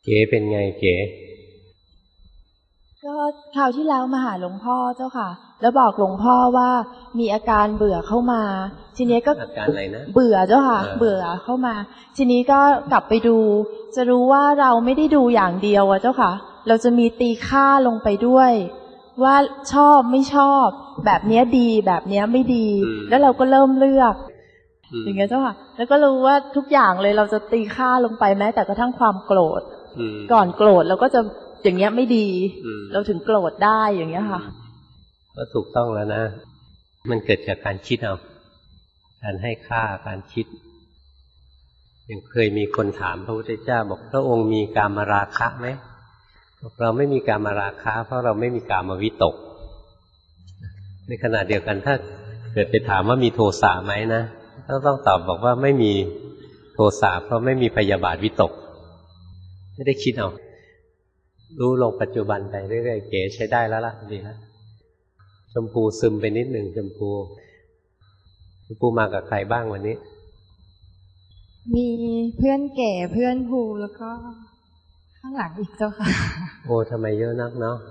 เก๋เป็นไงเก๋ก็คราวที่แล้วมาหาหลวงพ่อเจ้าค่ะแล้วบอกหลวงพ่อว่ามีอาการเบื่อเข้ามาทีนี้ก็อาการอะไรนะเบื่อเจ้าค่ะเบื่อเข้ามาทีนี้ก็กลับไปดูจะรู้ว่าเราไม่ได้ดูอย่างเดียวอะเจ้าค่ะเราจะมีตีค่าลงไปด้วยว่าชอบไม่ชอบแบบเนี้ยดีแบบเนี้ยไม่ดีแล้วเราก็เริ่มเลือกอย่างเงี้ยเจ้าค่ะแล้วก็รู้ว่าทุกอย่างเลยเราจะตีค่าลงไปแม้แต่กระทั่งความโกรธก่อนโกรธเราก็จะอย่างเงี้ยไม่ดีเราถึงโกรธได้อย่างเงี้ยค่ะก็ถูกต้องแล้วนะมันเกิดจากการคิดเอาการให้ค่าการคิดยังเคยมีคนถามพระพุทธเจ้าบอกพระองค์มีกามราคะไหมเราไม่มีกามราคะเพราะเราไม่มีกามวิตกในขณะเดียวกันถ้าเกิดไปถามว่ามีโทสะไหมนะต้องตอบบอกว่าไม่มีโทสะเพราะไม่มีพยาบาทวิตกไม่ได้คิดเอารู้ลงปัจจุบันไปเรื่อยๆเก๋ใช้ได้แล้วล่ะดีแล้วชมพูซึมไปนิดหนึ่งชมพูมากับใครบ้างวันนี้มีเพื่อนแก่เพื่อนภูแล้วก็ข้างหลังอีกเจ้าค่ะโอ้ทำไมเยอะนักเนาะ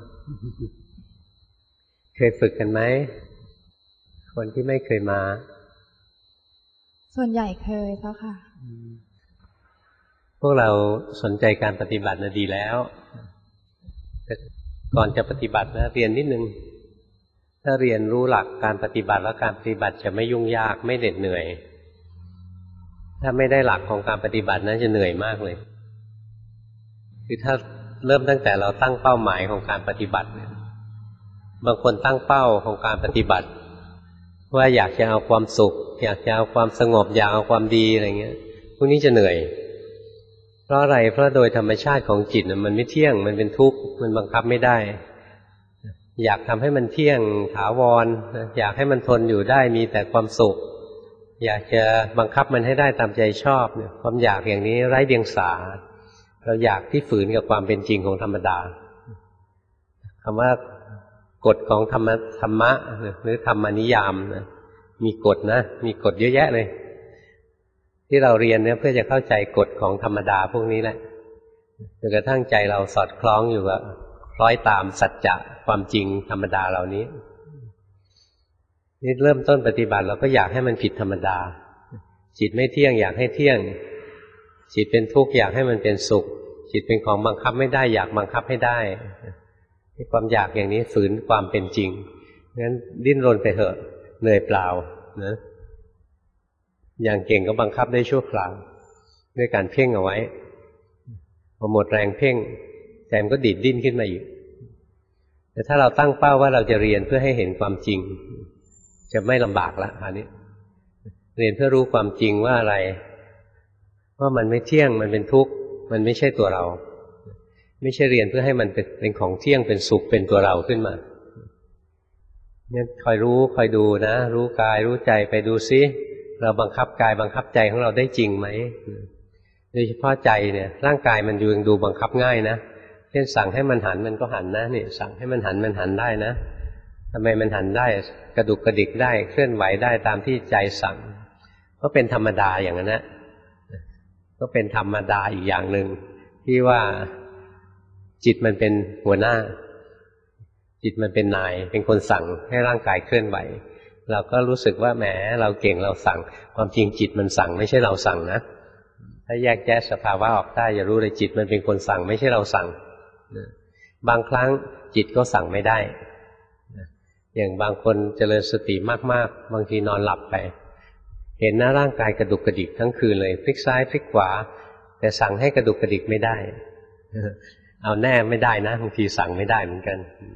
เคยฝึกกันไหมคนที่ไม่เคยมาส่วนใหญ่เคยเจ้าค่ะพวกเราสนใจการปฏิบัติน่ะดีแล้วแต่ก่อนจะปฏิบัตินะเรียนนิดนึงถ้าเรียนรู้หลักการปฏิบัติแล้วการปฏิบัติจะไม่ยุ่งยากไม่เหน็ดเหนื่อยถ้าไม่ได้หลักของการปฏิบัตินั้นจะเหนื่อยมากเลยคือถ้าเริ่มตั้งแต่เราตั้งเป้าหมายของการปฏิบัติเนี่ยบางคนตั้งเป้าของการปฏิบัติว่าอยากจะเอาความสุขอยากจะเอาความสงบอยากเอาความดีอะไรเงี้ยพวกนี้จะเหนื่อยเพราะอะไรเพราะโดยธรรมชาติของจิตมันไม่เที่ยงมันเป็นทุกข์มันบังคับไม่ได้อยากทำให้มันเที่ยงถาวรอยากให้มันทนอยู่ได้มีแต่ความสุขอยากจะบังคับมันให้ได้ตามใจชอบเนี่ยความอยากอย่างนี้ไร้เดียงสาเราอยากที่ฝืนกับความเป็นจริงของธรรมดาคำว่ากฎของธรรมะหรือธรรมนิยามนะมีกฎนะมีกฎเยอะแยะเลยที่เราเรียนเนี่ยเพื่อจะเข้าใจกฎของธรรมดาพวกนี้แหละจนกระทั่งใจเราสอดคล้องอยู่กับคล้อยตามสัจจะความจริงธรรมดาเหล่านี้นี่เริ่มต้นปฏิบัติเราก็อยากให้มันผิดธรรมดาจิตไม่เที่ยงอยากให้เที่ยงจิตเป็นทุกข์อยากให้มันเป็นสุขจิตเป็นของบังคับไม่ได้อยากบังคับให้ได้ความอยากอย่างนี้ฝืนความเป็นจริงงั้นดิ้นรนไปเถอะเหนื่อยเปล่านะอย่างเก่งก็บังคับได้ชั่วคราวด้วยการเพ่งเอาไว้พอหมดแรงเพ่งใจมันก็ดีดดิ้นขึ้นมาอีกแต่ถ้าเราตั้งเป้าว่าเราจะเรียนเพื่อให้เห็นความจริงจะไม่ลำบากละอันนี้เรียนเพื่อรู้ความจริงว่าอะไรว่ามันไม่เที่ยงมันเป็นทุกข์มันไม่ใช่ตัวเราไม่ใช่เรียนเพื่อให้มันเป็นของเที่ยงเป็นสุขเป็นตัวเราขึ้นมาเนี่ยคอยรู้คอยดูนะรู้กายรู้ใจไปดูซิเราบังคับกายบังคับใจของเราได้จริงไหมโดยเฉพาะใจเนี่ยร่างกายมันยังดูบังคับง่ายนะเช่นสั่งให้มันหันมันก็หันนะนี่สั่งให้มันหันมันหันได้นะทำไมมันหันได้กระดุกกระดิกได้เคลื่อนไหวได้ตามที่ใจสั่งก็เป็นธรรมดาอย่างนั้นนะก็เป็นธรรมดาอีกอย่างหนึ่งที่ว่าจิตมันเป็นหัวหน้าจิตมันเป็นนายเป็นคนสั่งให้ร่างกายเคลื่อนไหวเราก็รู้สึกว่าแหมเราเก่งเราสั่งความจริงจิตมันสั่งไม่ใช่เราสั่งนะถ้าแยกแยะสภาวะออกได้จะรู้เลยจิตมันเป็นคนสั่งไม่ใช่เราสั่งบางครั้งจิตก็สั่งไม่ได้อย่างบางคนเจริญสติมากๆบางทีนอนหลับไปเห็นหน้าร่างกายกระดุกกระดิกทั้งคืนเลยพลิกซ้ายพลิกขวาแต่สั่งให้กระดุกกระดิกไม่ได้เอาแน่ไม่ได้นะบางทีสั่งไม่ได้เหมือนกัน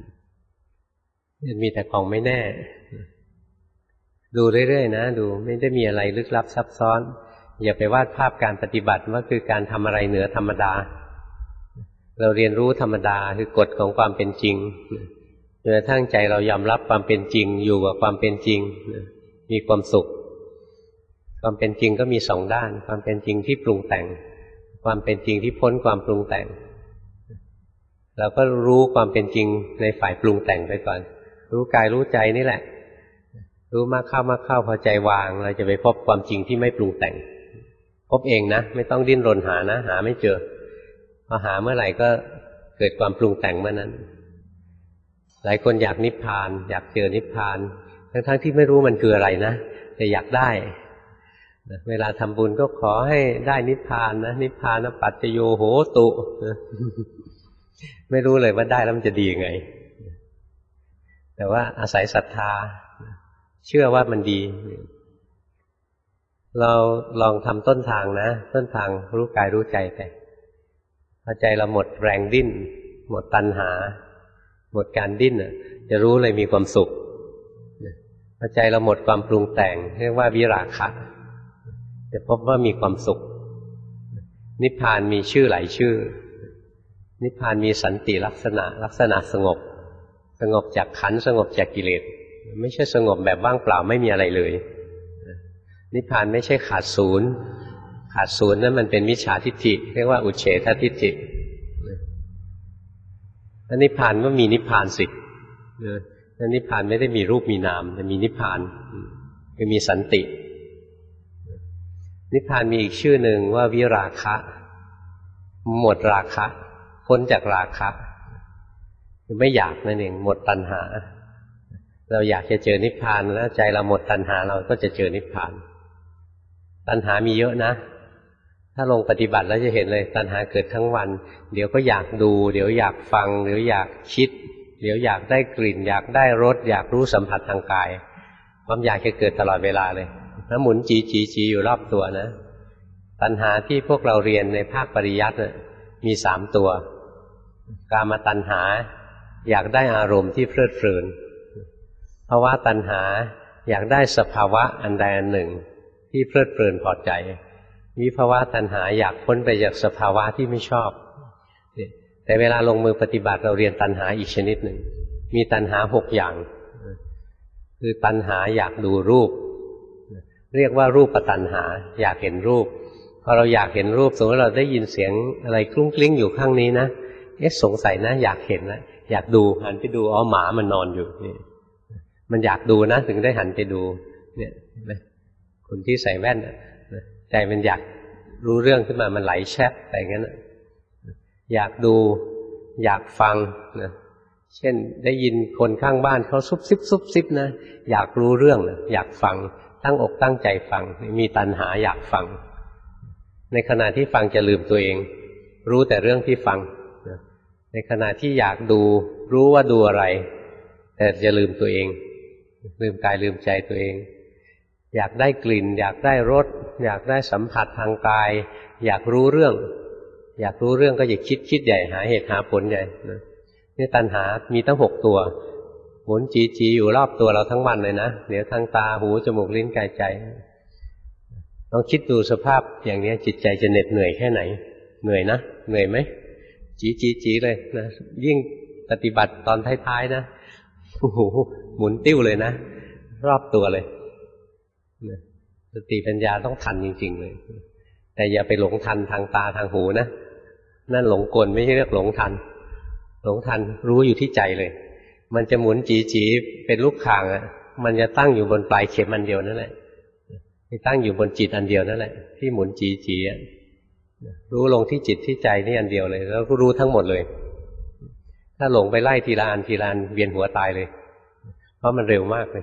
มีแต่ของไม่แน่ดูเรื่อยๆนะดูไม่ได้มีอะไรลึกลับซับซ้อนอย่าไปวาดภาพการปฏิบัติว่าคือการทำอะไรเหนือธรรมดาเราเรียนรู้ธรรมดาคือกฎของความเป็นจริงจนกระทั่งใจเรายอมรับความเป็นจริงอยู่กับความเป็นจริงมีความสุขความเป็นจริงก็มีสองด้านความเป็นจริงที่ปรุงแต่งความเป็นจริงที่พ้นความปรุงแต่งเราก็รู้ความเป็นจริงในฝ่ายปรุงแต่งไปก่อนรู้กายรู้ใจนี่แหละรู้มากเข้าพอใจวางเราจะไปพบความจริงที่ไม่ปรุงแต่งพบเองนะไม่ต้องดิ้นรนหานะหาไม่เจอพอหาเมื่อไหร่ก็เกิดความปรุงแต่งเมื่อนั้นหลายคนอยากนิพพานอยากเจอนิพพานทั้งที่ไม่รู้มันคืออะไรนะแต่อยากได้เวลาทำบุญก็ขอให้ได้นิพพานนะนิพพานปัจจโยโหตุไม่รู้เลยว่าได้แล้วมันจะดียังไงแต่ว่าอาศัยศรัทธาเชื่อว่ามันดีเราลองทำต้นทางนะต้นทางรู้กายรู้ใจไปพอใจเราหมดแรงดิ้นหมดตัณหาหมดการดิ้นจะรู้เลยมีความสุขพอใจเราหมดความปรุงแต่งเรียกว่าวิราคะจะพบว่ามีความสุขนิพพานมีชื่อหลายชื่อนิพพานมีสันติลักษณะสงบสงบจากขันธ์สงบจากกิเลสไม่ใช่สงบแบบว่างเปล่าไม่มีอะไรเลยนิพพานไม่ใช่ขาดศูนย์นั้นมันเป็นมิจฉาทิฏฐิเรียกว่าอุเฉททิฏฐิแล้วนิพพานก็มีนิพพานสิแล้วนิพพานไม่ได้มีรูปมีนามแต่มีนิพพานคือมีสันตินิพพานมีอีกชื่อหนึ่งว่าวิราคะหมดราคะพ้นจากราคะคือไม่อยากนั่นเองหมดตัณหาเราอยากจะเจอนิพพานแล้วใจเราหมดตัณหาเราก็จะเจอนิพพานตัณหามีเยอะนะถ้าลงปฏิบัติแล้วจะเห็นเลยตัณหาเกิดทั้งวันเดี๋ยวก็อยากดูเดี๋ยวอยากฟังเดี๋ยวอยากคิดเดี๋ยวอยากได้กลิ่นอยากได้รสอยากรู้สัมผัสทางกายความอยากจะเกิดตลอดเวลาเลยแล้วหมุนจีอยู่รอบตัวนะตัณหาที่พวกเราเรียนในภาคปริยัติมี3ตัวกามตัณหาอยากได้อารมณ์ที่เพลิดเพลินภวตัณหาอยากได้สภาวะอันใดอันหนึ่งที่เพลิดเพลินพอใจวิภวตัณหาอยากพ้นไปจากสภาวะที่ไม่ชอบแต่เวลาลงมือปฏิบัติเราเรียนตัณหาอีกชนิดหนึ่งมีตัณหา6อย่างคือตัณหาอยากดูรูปเรียกว่ารูปตัณหาอยากเห็นรูปพอเราอยากเห็นรูปสมมติเราได้ยินเสียงอะไรคลุ้งกลิ้งอยู่ข้างนี้นะสงสัยนะอยากเห็นนะอยากดูหันไปดูหมามันนอนอยู่นี่มันอยากดูนะถึงได้หันไปดูเนี่ยคนที่ใส่แว่นใจมันอยากรู้เรื่องขึ้นมามันไหลแชบไปงั้นอยากดูอยากฟังนะเช่นได้ยินคนข้างบ้านเขาซุบซิบนะอยากรู้เรื่องนะอยากฟังตั้งอกตั้งใจฟังมีตัณหาอยากฟังในขณะที่ฟังจะลืมตัวเองรู้แต่เรื่องที่ฟังในขณะที่อยากดูรู้ว่าดูอะไรแต่จะลืมตัวเองลืมกายลืมใจตัวเองอยากได้กลิ่นอยากได้รสอยากได้สัมผัสทางกายอยากรู้เรื่องก็อย่าคิดใหญ่หาเหตุหาผลใหญ่นี่ตัณหามีตั้ง6ตัวหมุนจีอยู่รอบตัวเราทั้งวันเลยนะเดี๋ยวทางตาหูจมูกลิ้นกายใจลองคิดดูสภาพอย่างนี้จิตใจจะเหน็ดเหนื่อยแค่ไหนเหนื่อยนะเหนื่อยไหมจีเลยนะยิ่งปฏิบัติตอนท้ายๆนะโอ้โหหมุนติ้วเลยนะรอบตัวเลยสติปัญญาต้องทันจริงๆเลยแต่อย่าไปหลงทันทางตาทางหูนะนั่นหลงกลไม่ใช่เรียกหลงทันรู้อยู่ที่ใจเลยมันจะหมุนจีเป็นลูกข่างมันจะตั้งอยู่บนปลายเข็มอันเดียวนั่นแหละตั้งอยู่บนจิตอันเดียวนั่นแหละที่หมุนจีรู้ลงที่จิตที่ใจนี่อันเดียวเลยแล้วก็รู้ทั้งหมดเลยถ้าหลงไปไล่ทีละอันเวียนหัวตายเลยเพราะมันเร็วมากเลย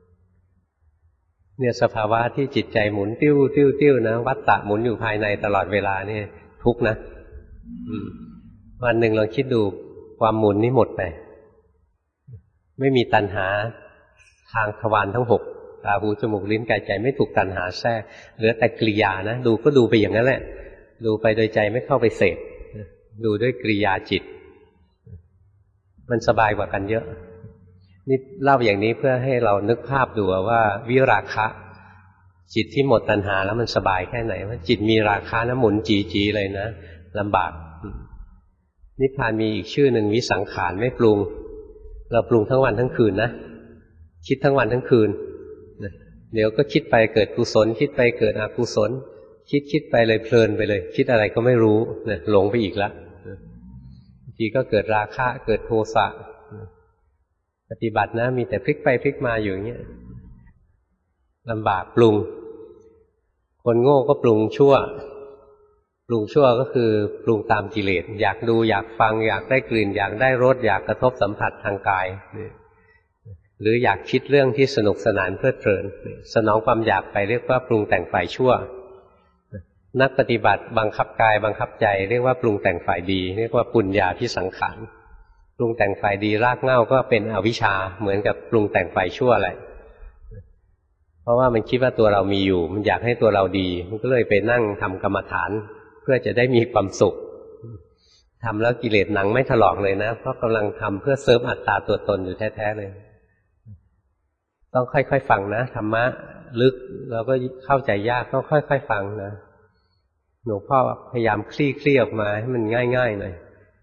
เนี่ยสภาวะที่จิตใจหมุนติ้วนะวัฏฏะหมุนอยู่ภายในตลอดเวลานี่ทุกข์นะวันหนึ่งลองคิดดูความหมุนนี้หมดไปไม่มีตัณหาทางทวารทั้ง6ตาหูจมูกลิ้นกายใจไม่ถูกตัณหาแทรกเหลือแต่กิริยานะดูก็ดูไปอย่างนั้นแหละดูไปโดยใจไม่เข้าไปเสพดูด้วยกิริยาจิตมันสบายกว่ากันเยอะนี่เล่าอย่างนี้เพื่อให้เรานึกภาพดูว่าวิราคะจิตที่หมดตัณหาแล้วมันสบายแค่ไหนว่าจิตมีราคะนะหมุนจีเลยนะลำบากนิพพานมีอีกชื่อหนึ่งวิสังขารไม่ปรุงเราปรุงทั้งวันทั้งคืนนะคิดทั้งวันทั้งคืนเดี๋ยวก็คิดไปเกิดกุศลคิดไปเกิดอกุศลคิดไปเลยเพลินไปเลยคิดอะไรก็ไม่รู้หลงไปอีกแล้วบางทีก็เกิดราคะเกิดโทสะปฏิบัตินะมีแต่พลิกไปพลิกมาอยู่อย่างเงี้ยลำบากปรุงคนโง่ก็ปรุงชั่วปรุงชั่วก็คือปรุงตามกิเลสอยากดูอยากฟังอยากได้กลิ่นอยากได้รสอยากกระทบสัมผัสทางกายหรืออยากคิดเรื่องที่สนุกสนานเพลิดเพลินสนองความอยากไปเรียกว่าปรุงแต่งฝ่ายชั่วนักปฏิบัติบังคับกายบังคับใจเรียกว่าปรุงแต่งฝ่ายดีเรียกว่าปุญญาภิสังขารปรุงแต่งฝ่ายดีรากเหง้าก็เป็นอวิชชาเหมือนกับปรุงแต่งฝ่ายชั่วแหละเพราะว่ามันคิดว่าตัวเรามีอยู่มันอยากให้ตัวเราดีมันก็เลยไปนั่งทำกรรมฐานเพื่อจะได้มีความสุขทำแล้วกิเลสหนังไม่ถลอกเลยนะเพราะกำลังทำเพื่อเสริมอัตตาตัวตนอยู่แท้ๆเลยต้องค่อยๆฟังนะธรรมะลึกเราก็เข้าใจยากต้องค่อยๆฟังนะหลวงพ่อพยายามคลี่ออกมาให้มันง่ายๆหน่อย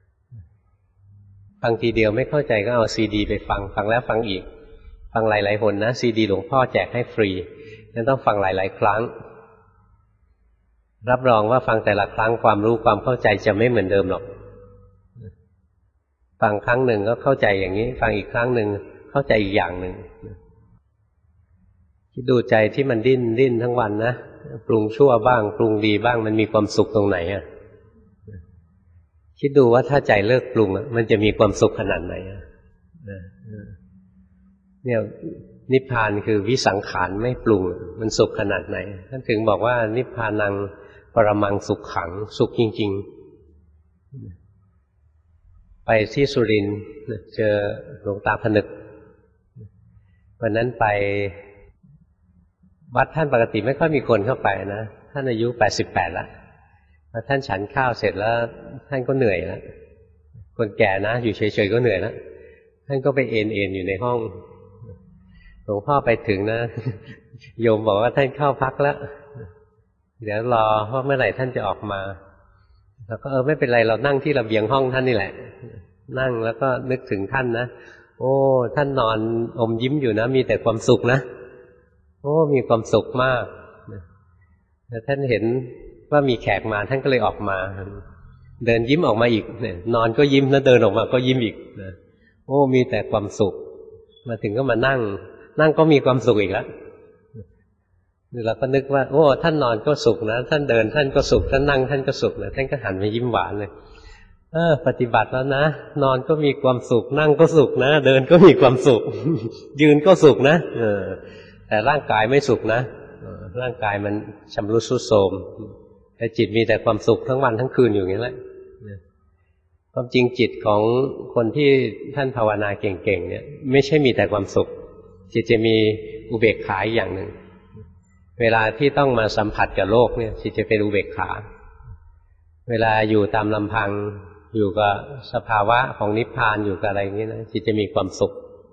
ฟังทีเดียวไม่เข้าใจก็เอาซีดีไปฟังแล้วฟังอีกฟังหลายๆหนนะซีดีหลวงพ่อแจกให้ฟรีงั้นต้องฟังหลายๆครั้งรับรองว่าฟังแต่ละครั้งความรู้ความเข้าใจจะไม่เหมือนเดิมหรอกฟังครั้งหนึ่งก็เข้าใจอย่างนี้ฟังอีกครั้งหนึ่งเข้าใจอีกอย่างหนึ่งคิดดูใจที่มันดิ้นทั้งวันนะปรุงชั่วบ้างปรุงดีบ้างมันมีความสุขตรงไหนอ่ะคิดดูว่าถ้าใจเลิกปรุงมันจะมีความสุขขนาดไหนอ่ะเนี่ยนิพพานคือวิสังขารไม่ปรุงมันสุขขนาดไหนท่านถึงบอกว่านิพพานังปรมังสุขขังสุขจริงๆไปที่สุรินทร์เจอหลวงตาผนึกวันนั้นไปวัดท่านปกติไม่ค่อยมีคนเข้าไปนะท่านอายุ88แล้วพอท่านฉันข้าวเสร็จแล้วท่านก็เหนื่อยแล้วคนแก่นะอยู่เฉยๆก็เหนื่อยแล้วท่านก็ไปเอนอยู่ในห้องหลวงพ่อไปถึงนะโยมบอกว่าท่านเข้าพักแล้วเดี๋ยวรอว่าเมื่อไหร่ท่านจะออกมาแล้วก็ไม่เป็นไรเรานั่งที่ระเบียงห้องท่านนี่แหละนั่งแล้วก็นึกถึงท่านนะโอ้ท่านนอนอมยิ้มอยู่นะมีแต่ความสุขนะโอ้มีความสุขมากแต่ท่านเห็นว่ามีแขกมาท่านก็เลยออกมาเดินยิ้มออกมาอีกเนี่ยนอนก็ยิ้มแล้วเดินออกมาก็ยิ้มอีกนะโอ้มีแต่ความสุขมาถึงก็มานั่งก็มีความสุขอีกแล้วเราก็นึกว่าโอ้ท่านนอนก็สุขนะท่านเดินท่านก็สุขท่านนั่งท่านก็สุขนะท่านก็หันมายิ้มหวานเลยปฏิบัติแล้วนะนอนก็มีความสุขนั่งก็สุขนะเดินก็มีความสุข ยืนก็สุขนะแต่ร่างกายไม่สุขนะร่างกายมันชำรุดทรุดโทรมแต่จิตมีแต่ความสุขทั้งวันทั้งคืนอยู่อย่างนี้แหละความจริงจิตของคนที่ท่านภาวนาเก่งๆเนี่ยไม่ใช่มีแต่ความสุขจิตจะมีอุเบกขาอย่างหนึ่งเวลาที่ต้องมาสัมผัสกับโลกเนี่ยจิตจะเป็นอุเบกขาเวลาอยู่ตามลำพังอยู่กับสภาวะของนิพพานอยู่กับอะไรอย่างนี้นะจิตจะมีความสุข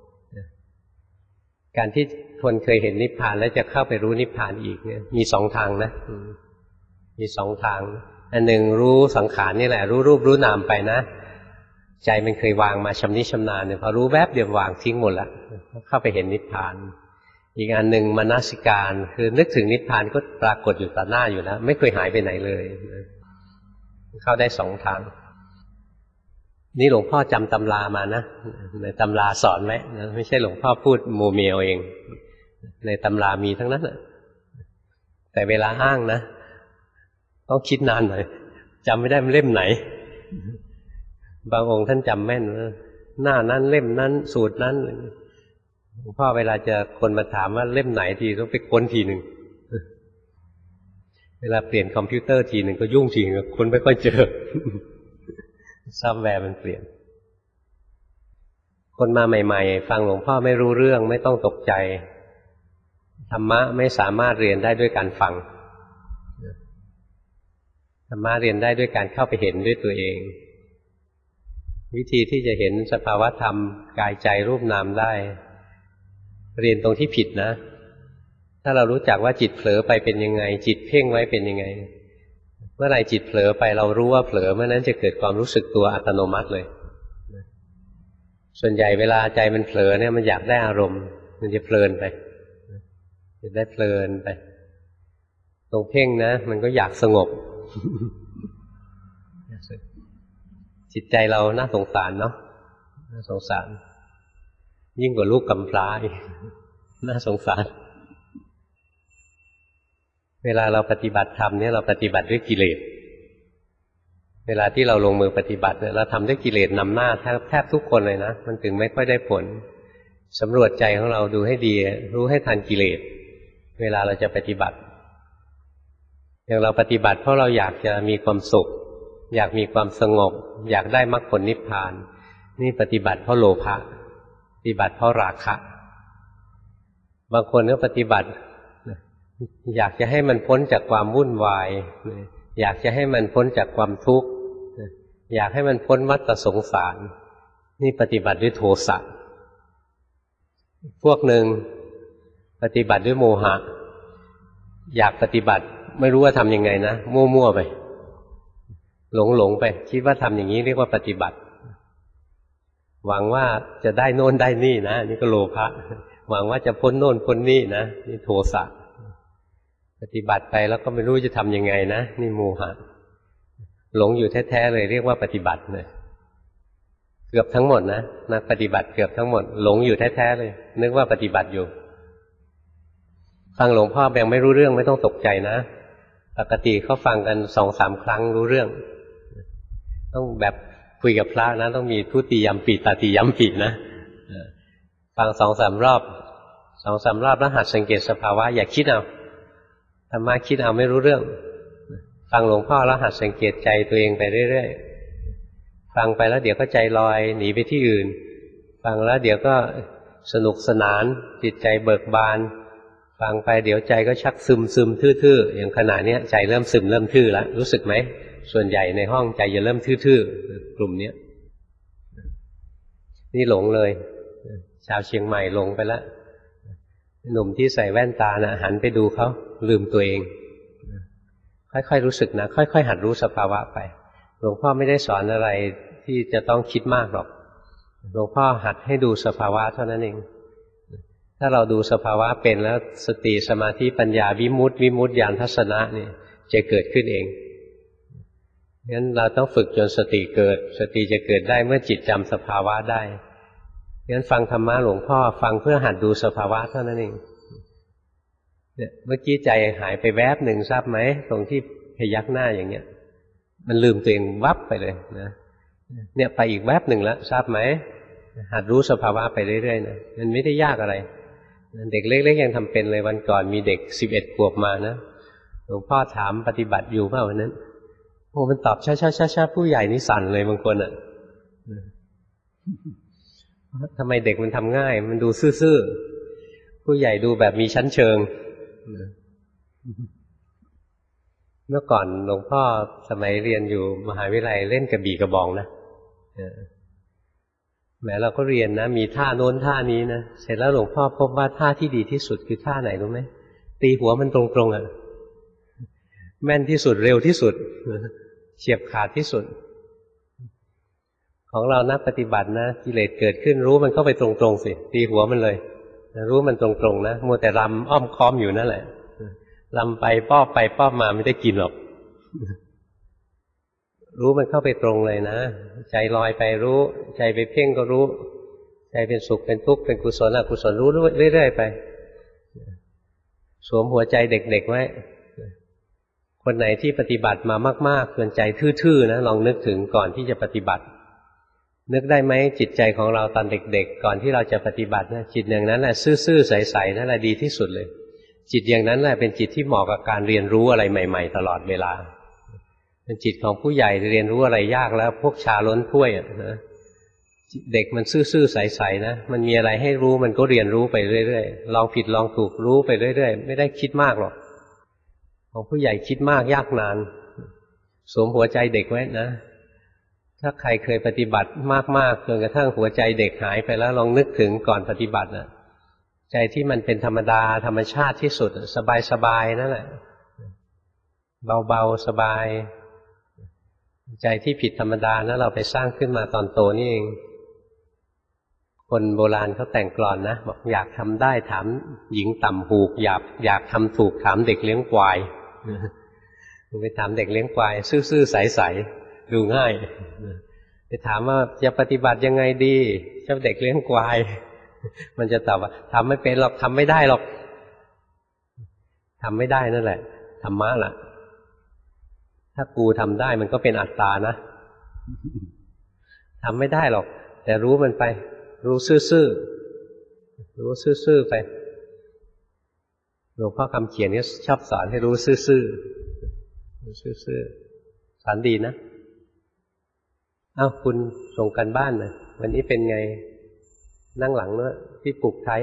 การที่คนเคยเห็นนิพพานแล้วจะเข้าไปรู้นิพพานอีกเนี่ยมีสองทางนะมีสองทางอันหนึ่งรู้สังขารนี่แหละรู้รูปรู้นามไปนะใจมันเคยวางมาชำนิชำนาญเนี่ยพอรู้แวบเดียววางทิ้งหมดละเข้าไปเห็นนิพพานอีกอันหนึ่งมนสิการคือนึกถึงนิพพานก็ปรากฏอยู่ต่อหน้าอยู่แล้วไม่เคยหายไปไหนเลยเข้าได้สองทางนี่หลวงพ่อจำตำรามานะในตำราสอนไว้นะไม่ใช่หลวงพ่อพูดโมเมลเองในตำรามีทั้งนั้นนะแต่เวลาอ้างนะต้องคิดนานหน่อยจำไม่ได้มันเล่มไหนบางองค์ท่านจำแม่นหน้านั้นเล่มนั้นสูตรนั้นหลวงพ่อเวลาจะคนมาถามว่าเล่มไหนทีต้องไปค้นทีหนึ่งเวลาเปลี่ยนคอมพิวเตอร์ทีหนึ่งก็ยุ่งทีนึงคนไม่ค่อยเจอซอฟต์แวร์มันเปลี่ยนคนมาใหม่ๆฟังหลวงพ่อไม่รู้เรื่องไม่ต้องตกใจธรรมะไม่สามารถเรียนได้ด้วยการฟังธรรมะเรียนได้ด้วยการเข้าไปเห็นด้วยตัวเองวิธีที่จะเห็นสภาวะธรรมกายใจรูปนามได้เรียนตรงที่ผิดนะถ้าเรารู้จักว่าจิตเผลอไปเป็นยังไงจิตเพ่งไว้เป็นยังไงเมื่อไหร่จิตเผลอไปเรารู้ว่าเผลอเมื่อนั้นจะเกิดความรู้สึกตัวอัตโนมัติเลยส่วนใหญ่เวลาใจมันเผลอเนี่ยมันอยากได้อารมณ์มันจะเพลินไปจะได้เพลินไปตรงเพ่งนะมันก็อยากสงบจิตใจเราน่าสงสารเนาะน่าสงสารยิ่งกว่าลูกกำพร้าน่าสงสารเวลาเราปฏิบัติธรรมเนี่ยเราปฏิบัติด้วยกิเลสเวลาที่เราลงมือปฏิบัติเนี่ยเราทำด้วยกิเลสนำหน้าแทบทุกคนเลยนะมันถึงไม่ค่อยได้ผลสำรวจใจของเราดูให้ดีรู้ให้ทันกิเลสเวลาเราจะปฏิบัติอย่างเราปฏิบัติเพราะเราอยากจะมีความสุขอยากมีความสงบอยากได้มรรคผลนิพพานนี่ปฏิบัติเพราะโลภะปฏิบัติเพราะราคะบางคนก็ปฏิบัติอยากจะให้มันพ้นจากความวุ่นวายอยากจะให้มันพ้นจากความทุกข์อยากให้มันพ้นวัฏสงสารนี่ปฏิบัติด้วยโทสะพวกหนึ่งปฏิบัติด้วยโมหะอยากปฏิบัติไม่รู้ว่าทำยังไงนะมั่วๆไปหลงไปคิดว่าทำอย่างนี้เรียกว่าปฏิบัติหวังว่าจะได้โน่นได้นี่นะนี่ก็โลภะหวังว่าจะพ้นโน่นพ้นนี่นะนี่โทสะปฏิบัติไปแล้วก็ไม่รู้จะทำยังไงนะนี่โมหะหลงอยู่แท้ๆเลยเรียกว่าปฏิบัติเลยเกือบทั้งหมดนะนักปฏิบัติเกือบทั้งหมดหลงอยู่แท้ๆเลยนึกว่าปฏิบัติอยู่ฟังหลวงพ่อยังไม่รู้เรื่องไม่ต้องตกใจนะปกติเขาฟังกัน 2-3 ครั้งรู้เรื่องต้องแบบคุยกับพระนะต้องมีทุติยัมปิตติยัมปินะฟัง 2-3 รอบ 2-3 รอบแล้วหัดสังเกตสภาวะอย่าคิดเอาธรรมะคิดเอาไม่รู้เรื่องฟังหลวงพ่อแล้วหัดสังเกตใจตัวเองไปเรื่อยๆฟังไปแล้วเดี๋ยวก็ใจลอยหนีไปที่อื่นฟังแล้วเดี๋ยวก็สนุกสนานจิตใจเบิกบานฟังไปเดี๋ยวใจก็ชักซึมทื่อๆอย่างขณะนี้ใจเริ่มซึมเริ่มทื่อแล้วรู้สึกไหมส่วนใหญ่ในห้องใจจะเริ่มทื่อๆกลุ่มนี้นี่หลงเลยชาวเชียงใหม่หลงไปแล้วหนุ่มที่ใส่แว่นตานะหันไปดูเขาลืมตัวเองค่อยๆรู้สึกนะค่อยๆหัดรู้สภาวะไปหลวงพ่อไม่ได้สอนอะไรที่จะต้องคิดมากหรอกหลวงพ่อหัดให้ดูสภาวะเท่านั้นเองถ้าเราดูสภาวะเป็นแล้วสติสมาธิปัญญาวิมุตติญาณทัศนะนี่จะเกิดขึ้นเองงั้นเราต้องฝึกจนสติเกิดสติจะเกิดได้เมื่อจิตจำสภาวะได้งั้นฟังธรรมะหลวงพ่อฟังเพื่อหัดดูสภาวะเท่านั้นเองเนี่ยเมื่อกี้ใจหายไปแวบหนึ่งทราบไหมตรงที่พยักหน้าอย่างเงี้ยมันลืมตัวเองวับไปเลยนะเนี่ยไปอีกแวบหนึ่งแล้วทราบไหมหัดรู้สภาวะไปเรื่อยๆนะมันไม่ได้ยากอะไรเด็กเล็กๆยังทำเป็นเลยวันก่อนมีเด็ก11 ขวบมานะหลวงพ่อถามปฏิบัติอยู่เปล่าวันนั้นโอ้มันตอบช้าๆผู้ใหญ่นี่สั่นเลยบางคนอ่ะทำไมเด็กมันทำง่ายมันดูซื่อๆผู้ใหญ่ดูแบบมีชั้นเชิงเมื่อก่อนหลวงพ่อสมัยเรียนอยู่มหาวิทยาลัยเล่นกระบี่กระบองนะแม้เราก็เรียนนะมีท่าโน้นท่านี้นะเสร็จแล้วหลวงพ่อพบว่าท่าที่ดีที่สุดคือท่าไหนรู้ไหมตีหัวมันตรงๆอ่ะแม่นที่สุดเร็วที่สุดเฉียบขาดที่สุดของเรานักปฏิบัตินะกิเลสเกิดขึ้นรู้มันเข้าไปตรงๆสิตีหัวมันเลยรู้มันตรงๆนะมัวแต่รำอ้อมค้อมอยู่นั่นแหละรำไปป้อมาไม่ได้กินหรอกรู้มันเข้าไปตรงเลยนะใจลอยไปรู้ใจไปเพ่งก็รู้ใจเป็นสุขเป็นทุกข์เป็นกุศลอกุศลรู้เรื่อยๆไปสวมหัวใจเด็กๆไว้คนไหนที่ปฏิบัติมามากๆจนใจทื่อๆนะลองนึกถึงก่อนที่จะปฏิบัตินึกได้ไหมจิตใจของเราตอนเด็กๆก่อนที่เราจะปฏิบัตินะจิตอย่างนั้นแหละซื่อๆใสๆนั่นแหละดีที่สุดเลยจิตอย่างนั้นแหละเป็นจิตที่เหมาะกับการเรียนรู้อะไรใหม่ๆตลอดเวลาเป็นจิตของผู้ใหญ่เรียนรู้อะไรยากแล้วพวกชาล้นถ้วยนะเด็กมันซื่อๆใสๆนะมันมีอะไรให้รู้มันก็เรียนรู้ไปเรื่อยๆลองผิดลองถูกรู้ไปเรื่อยๆไม่ได้คิดมากหรอกของผู้ใหญ่คิดมากยากนานสวมหัวใจเด็กไว้นะถ้าใครเคยปฏิบัติมากๆจนกระทั่งหัวใจเด็กหายไปแล้วลองนึกถึงก่อนปฏิบัตินะใจที่มันเป็นธรรมดาธรรมชาติที่สุดสบายๆนั่นแหละเบาๆสบายใจที่ผิดธรรมดานะเราไปสร้างขึ้นมาตอนโตนี่เองคนโบราณเขาแต่งกลอนนะบอกอยากทำได้ถามหญิงต่ำหูกอยากทำถูกถามเด็กเลี้ยงควายไปถามเด็กเลี้ยงควายซื่อๆใสๆดูง่ายไปถามว่าจะปฏิบัติยังไงดีเจ้าเด็กเลี้ยงควายมันจะตอบว่าทำไม่เป็นหรอกทำไม่ได้หรอกทำไม่ได้นั่นแหละธรรมะล่ะถ้ากูทำได้มันก็เป็นอัตตานะทำไม่ได้หรอกแต่รู้มันไปรู้ซื่อๆรู้ซื่อๆไปหลวงพ่อคำเขียนนี่ชอบสอนให้รู้ซื่อๆรู้ซื่อๆสอนดีนะคุณส่งกันบ้านนะวันนี้เป็นไงนั่งหลังเนอะที่ปลุกท้าย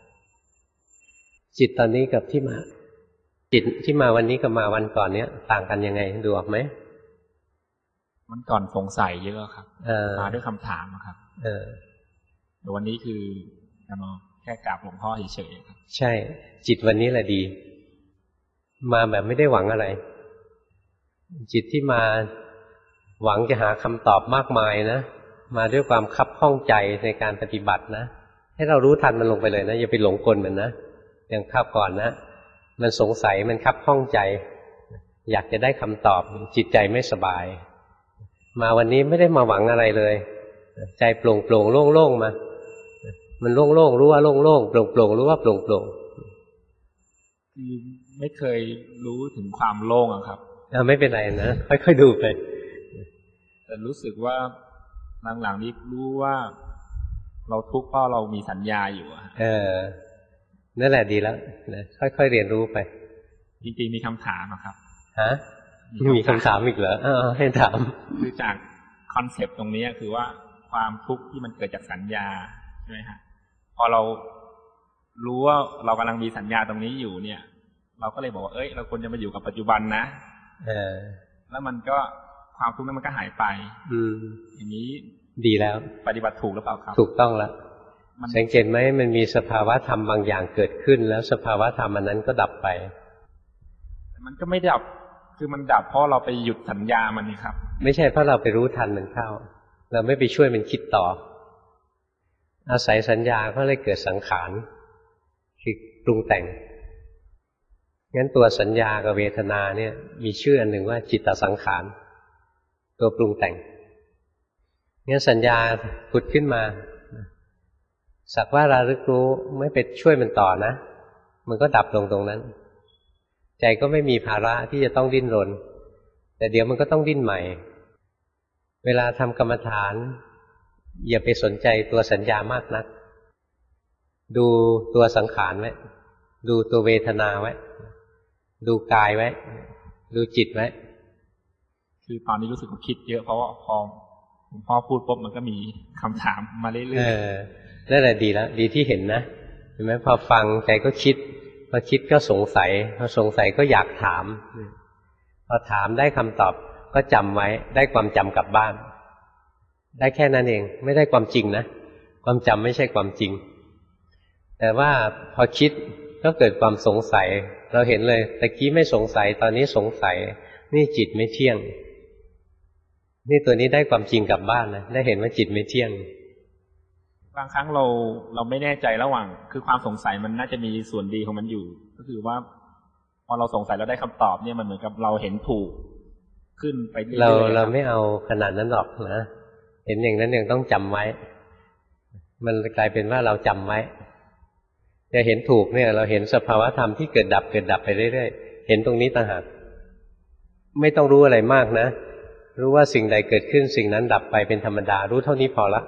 จิตตอนนี้กับที่มาจิตที่มาวันนี้กับมาวันก่อนเนี้ยต่างกันยังไงดูออกไหมมันก่อนสงสัยเยอะครับมาด้วยคำถามครับแต่วันนี้คือแค่กราบหลวงพ่อเฉยๆครับใช่จิตวันนี้แหละดีมาแบบไม่ได้หวังอะไรจิตที่มาหวังจะหาคำตอบมากมายนะมาด้วยความคับข้องใจในการปฏิบัตินะให้เรารู้ทันมันลงไปเลยนะอย่าไปหลงกลมันนะอย่างคราวก่อนนะมันสงสัยมันคับข้องใจอยากจะได้คำตอบจิตใจไม่สบายมาวันนี้ไม่ได้มาหวังอะไรเลยใจโปร่งโปร่งโล่งโล่งมามันโล่งโล่งรู้ว่าโล่งโล่งโปร่งโปร่งรู้ว่าโปร่งโปร่งคือไม่เคยรู้ถึงความโล่งครับไม่เป็นไรนะค่อยๆดูไปแต่รู้สึกว่าหลังๆนี้รู้ว่าเราทุกข์เพราะเรามีสัญญาอยู่นั่นแหละดีแล้วนะค่อยๆเรียนรู้ไปจริงๆมีคำถามครับมีคำถามอีกเหรอให้ถามคือจากคอนเซปต์ตรงนี้คือว่าความทุกข์ที่มันเกิดจากสัญญาใช่ไหมฮะพอเรารู้ว่าเรากำลังมีสัญญาตรงนี้อยู่เนี่ยเราก็เลยบอกว่าเราควรจะมาอยู่กับปัจจุบันนะแล้วมันก็ความทุกข์นั้นมันก็หายไปอย่างนี้ดีแล้วปฏิบัติถูกหรือเปล่าครับถูกต้องแล้วสังเกตไหมมันมีสภาวะธรรมบางอย่างเกิดขึ้นแล้วสภาวะธรรมอันนั้นก็ดับไปมันก็ไม่ดับคือมันดับเพราะเราไปหยุดสัญญามันนี่ครับไม่ใช่เพราะเราไปรู้ทันมันเข้าเราไม่ไปช่วยมันคิดต่ออาศัยสัญญาก็เลยเกิดสังขารคือปรุงแต่งงั้นตัวสัญญากับเวทนาเนี่ยมีชื่ออันหนึ่งว่าจิตตสังขารตัวปรุงแต่งงั้นสัญญาผุดขึ้นมาสักว่าระลึกรู้ไม่ไปช่วยมันต่อนะมันก็ดับลงตรงนั้นใจก็ไม่มีภาระที่จะต้องดิ้นรนแต่เดี๋ยวมันก็ต้องดิ้นใหม่เวลาทำกรรมฐานอย่าไปสนใจตัวสัญญามากนักดูตัวสังขารไว้ดูตัวเวทนาไว้ดูกายไว้ดูจิตไว้คือตอนนี้รู้สึกว่าคิดเยอะเพราะว่าพอหลวงพ่อพูดปุ๊บมันก็มีคำถามมาเรื่อยๆนั่นแหละดีแล้วดีที่เห็นนะเห็นไหมพอฟังใจก็คิดพอคิดก็สงสัยพอสงสัยก็อยากถามพอถามได้คำตอบก็จำไว้ได้ความจำกลับบ้านได้แค่นั้นเองไม่ได้ความจริงนะความจำไม่ใช่ความจริงแต่ว่าพอคิดก็เกิดความสงสัยเราเห็นเลยตะกี้ไม่สงสัยตอนนี้สงสัยนี่จิตไม่เที่ยงนี่ตัวนี้ได้ความจริงกลับบ้านนะได้เห็นว่าจิตไม่เที่ยงบางครั้งเราไม่แน่ใจระหว่างคือความสงสัยมันน่าจะมีส่วนดีของมันอยู่ก็คือว่าพอเราสงสัยแล้วได้คำตอบเนี่ยมันเหมือนกับเราเห็นถูกขึ้นไปเรื่อยๆเราไม่เอาขนาดนั้นหรอกนะเห็นอย่างนั้นยังต้องจำไว้มันกลายเป็นว่าเราจำไว้จะเห็นถูกเนี่ยเราเห็นสภาวะธรรมที่เกิดดับไปเรื่อยๆเห็นตรงนี้ต่างหากไม่ต้องรู้อะไรมากนะรู้ว่าสิ่งใดเกิดขึ้นสิ่งนั้นดับไปเป็นธรรมดารู้เท่านี้พอละ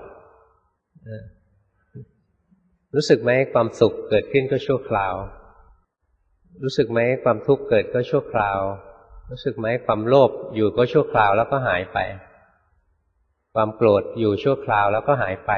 รู้สึกไหมความสุขเกิดขึ้นก็ชั่วคราวรู้สึกไหมความทุกข์เกิดก็ชั่วคราวรู้สึกไหมความโลภอยู่ก็ชั่วคราวแล้วก็หายไปความโกรธอยู่ชั่วคราวแล้วก็หายไป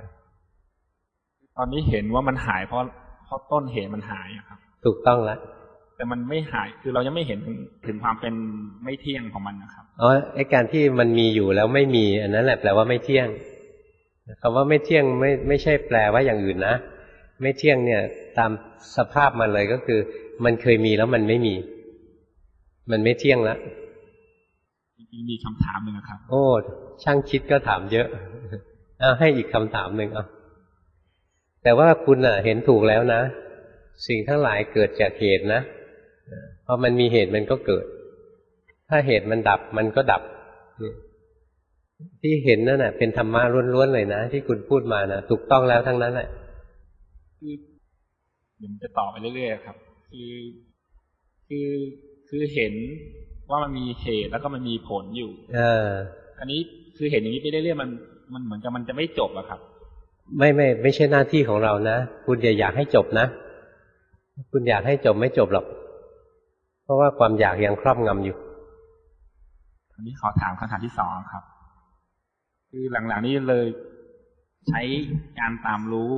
ตอนนี้เห็นว่ามันหายเพราะต้นเหตุมันหายครับถูกต้องแล้วแต่มันไม่หายคือเรายังไม่เห็นถึงความเป็นไม่เที่ยงของมันนะครับไอ้การที่มันมีอยู่แล้วไม่มีอันนั้นแหละแปลว่าไม่เที่ยงคำว่าไม่เที่ยงไม่ใช่แปลว่าอย่างอื่นนะไม่เที่ยงเนี่ยตามสภาพมันเลยก็คือมันเคยมีแล้วมันไม่มีมันไม่เที่ยงแล้วจริงๆมีคำถามหนึ่งนะครับโอ้ช่างคิดก็ถามเยอะให้อีกคำถามหนึ่งแต่ว่าคุณเห็นถูกแล้วนะสิ่งทั้งหลายเกิดจากเหตุนะพอมันมีเหตุมันก็เกิดถ้าเหตุมันดับมันก็ดับที่เห็นนั่นเป็นธรรมะล้วนๆเลยนะที่คุณพูดมานะถูกต้องแล้วทั้งนั้นแหละคือเดี๋ยวจะต่อไปเรื่อยๆครับคือเห็นว่ามันมีเหตุแล้วก็มันมีผลอยู่อันนี้คือเห็นอย่างนี้ไปเรื่อยๆมันเหมือนกับมันจะไม่จบอะครับไม่ใช่หน้าที่ของเรานะคุณอย่าอยากให้จบนะคุณอยากให้จบไม่จบหรอกเพราะว่าความอยากยังครอบงำอยู่อันนี้ขอถามคำถามที่สองครับคือหลังๆนี้เลยใช้การตามรู้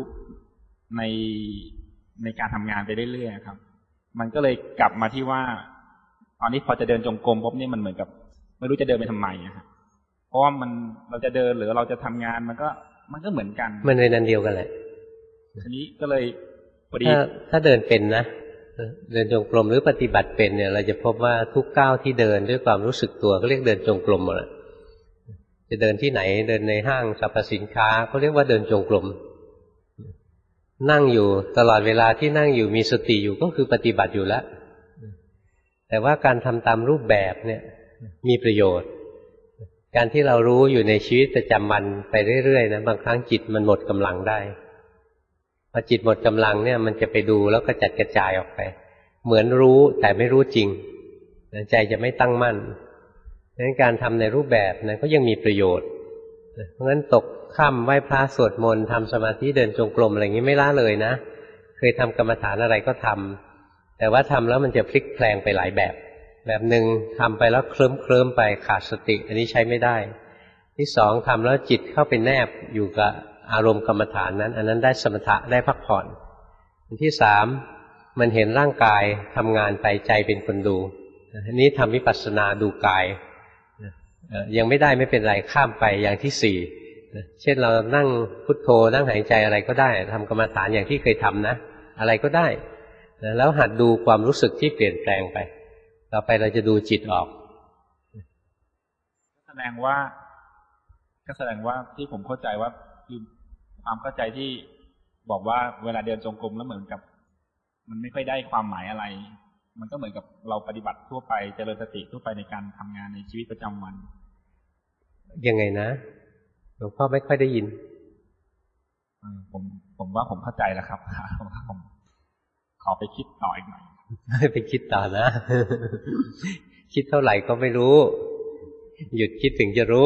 ในการทำงานไปเรื่อยๆครับมันก็เลยกลับมาที่ว่าตอนนี้พอจะเดินจงกรมปุ๊บเนี่ยมันเหมือนกับไม่รู้จะเดินไปทำไมอะครับเพราะว่าเราจะเดินหรือเราจะทำงานมันก็เหมือนกันมันเป็นอันเดียวกันแหละทีนี้ก็เลยพอดีถ้าเดินเป็นนะเดินจงกรมหรือปฏิบัติเป็นเนี่ยเราจะพบว่าทุกก้าวที่เดินด้วยความรู้สึกตัวก็เรียกเดินจงกรมหมดเลยจะเดินที่ไหนเดินในห้างสรรพสินค้าก็เรียกว่าเดินจงกรมนั่งอยู่ตลอดเวลาที่นั่งอยู่มีสติอยู่ก็คือปฏิบัติอยู่แล้วแต่ว่าการทำตามรูปแบบเนี่ยมีประโยชน์การที่เรารู้อยู่ในชีวิตประจำวันไปเรื่อยๆนะบางครั้งจิตมันหมดกำลังได้พอจิตหมดกำลังเนี่ยมันจะไปดูแล้วก็จัดกระจายออกไปเหมือนรู้แต่ไม่รู้จริงใจจะไม่ตั้งมั่นดังนั้นการทำในรูปแบบนั้นก็ยังมีประโยชน์เพราะฉะนั้นตกค่ำไหว้พระสวดมนต์ทำสมาธิเดินจงกรมอะไรอย่างนี้ไม่ละเลยนะเคยทำกรรมฐานอะไรก็ทำแต่ว่าทำแล้วมันจะพลิกแปลงไปหลายแบบหนึ่งทำไปแล้วเคลิ้มไปขาดสติอันนี้ใช้ไม่ได้ที่สองทำแล้วจิตเข้าไปแนบอยู่กับอารมณ์กรรมฐานนั้นอันนั้นได้สมถะได้พักผ่อนอันที่สามมันเห็นร่างกายทำงานไปใจเป็นคนดูอันนี้ทำวิปัสสนาดูกายยังไม่ได้ไม่เป็นไรข้ามไปอย่างที่สี่เช่นเรานั่งพุทโธนั่งหายใจอะไรก็ได้ทำกรรมฐานอย่างที่เคยทำนะอะไรก็ได้แล้วหัดดูความรู้สึกที่เปลี่ยนแปลงไปต่อไปเราจะดูจิตออกก็แสดงว่าที่ผมเข้าใจว่าคือความเข้าใจที่บอกว่าเวลาเดินจงกรมแล้วเหมือนกับมันไม่ค่อยได้ความหมายอะไรมันก็เหมือนกับเราปฏิบัติทั่วไปเจริญสติทั่วไปในการทำงานในชีวิตประจำวันยังไงนะหลวงพ่อไม่ค่อยได้ยินผมว่าผมเข้าใจแล้วครับผมขอไปคิดต่ออีกหน่อยไปคิดต่อนะ คิดเท่าไหร่ก็ไม่รู้หยุดคิดถึงจะรู้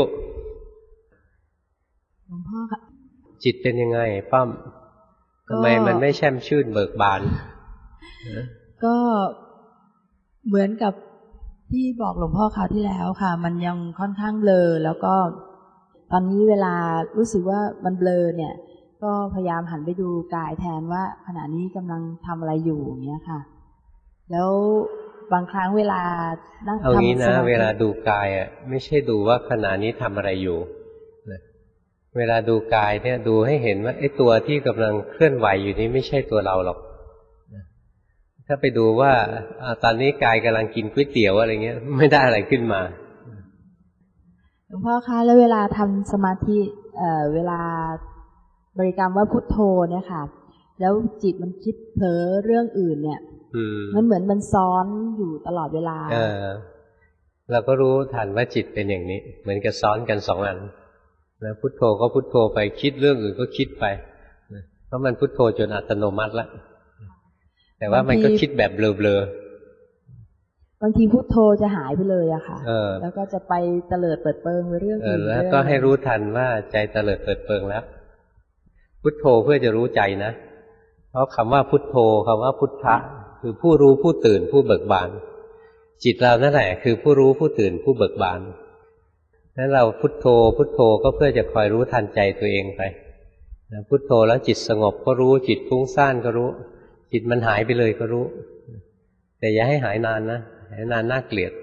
หลวงพ่อค่ะจิตเป็นยังไงป้อมทำไมมันไม่แช่มชื่นเบิกบานก็เหมือนกับที่บอกหลวงพ่อคราวที่แล้วค่ะมันยังค่อนข้างเบลอแล้วก็ตอนนี้เวลารู้สึกว่ามันเบลอเนี่ยก็พยายามหันไปดูกายแทนว่าขณะนี้กำลังทำอะไรอยู่อย่างเงี้ยค่ะแล้วบางครั้งเวลานั่งทำสมาธิเอางี้นะเวลาดูกายอ่ะไม่ใช่ดูว่าขณะนี้ทำอะไรอยู่เวลาดูกายเนี่ยดูให้เห็นว่าไอ้ตัวที่กำลังเคลื่อนไหวอยู่นี้ไม่ใช่ตัวเราหรอกถ้าไปดูว่าตอนนี้กายกำลังกินก๋วยเตี๋ยวอะไรเงี้ยไม่ได้อะไรขึ้นมาหลวงพ่อคะแล้วเวลาทำสมาธิเวลาบริกรรมว่าพุทโธเนี่ยค่ะแล้วจิตมันคิดเผลอเรื่องอื่นเนี่ยมันเหมือนมันซ้อนอยู่ตลอดเวลาเราก็รู้ทันว่าจิตเป็นอย่างนี้เหมือนกับซ้อนกันสองอันแล้วพุทโธก็พุทโธไปคิดเรื่องอื่นก็คิดไปเพราะมันพุทโธจนอัตโนมัติแล้วแต่ว่ามันก็คิดแบบเบลอๆบางทีพุทโธจะหายไปเลยอะค่ะแล้วก็จะไปเตลิดเปิดเปิงไปเรื่องอื่นแล้วก็ให้รู้ทันว่าใจเตลิดเปิดเปิงแล้วพุทโธเพื่อจะรู้ใจนะเพราะคำว่าพุทโธคำว่าพุทธะคือผู้รู้ผู้ตื่นผู้เบิกบานจิตเรานั่นแหละคือผู้รู้ผู้ตื่นผู้เบิกบานนั้นเราพุทโธพุทโธก็เพื่อจะคอยรู้ทันใจตัวเองไปพุทโธแล้วจิตสงบก็รู้จิตฟุ้งซ่านก็รู้จิตมันหายไปเลยก็รู้แต่อย่าให้หายนานนะหายนานน่าเกลียด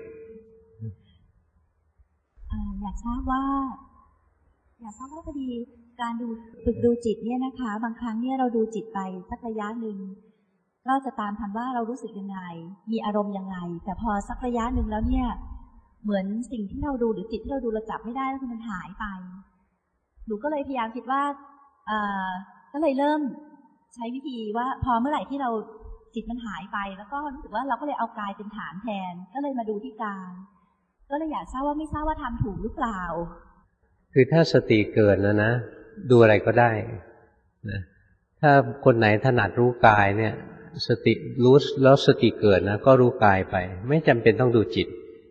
อยากทราบว่าพอดีการฝึกดูจิตเนี่ยนะคะบางครั้งเนี่ยเราดูจิตไปสักระยะหนึ่งก็จะตามทันว่าเรารู้สึกยังไงมีอารมณ์ยังไงแต่พอสักระยะหนึ่งแล้วเนี่ยเหมือนสิ่งที่เราดูหรือจิตที่เราดูเราจับไม่ได้แล้วมันหายไปหนูก็เลยพยายามคิดว่าก็เลยเริ่มใช้วิธีว่าพอเมื่อไหร่ที่เราจิตมันหายไปแล้วก็รู้สึกว่าเราก็เลยเอากายเป็นฐานแทนก็เลยมาดูที่กายก็เลยอยากทราบว่าไม่ทราบว่าทำถูกหรือเปล่าคือถ้าสติเกิดนะดูอะไรก็ได้นะถ้าคนไหนถนัดรู้กายเนี่ยสติรู้แล้วสติเกิดนะก็รู้กายไปไม่จำเป็นต้องดูจิต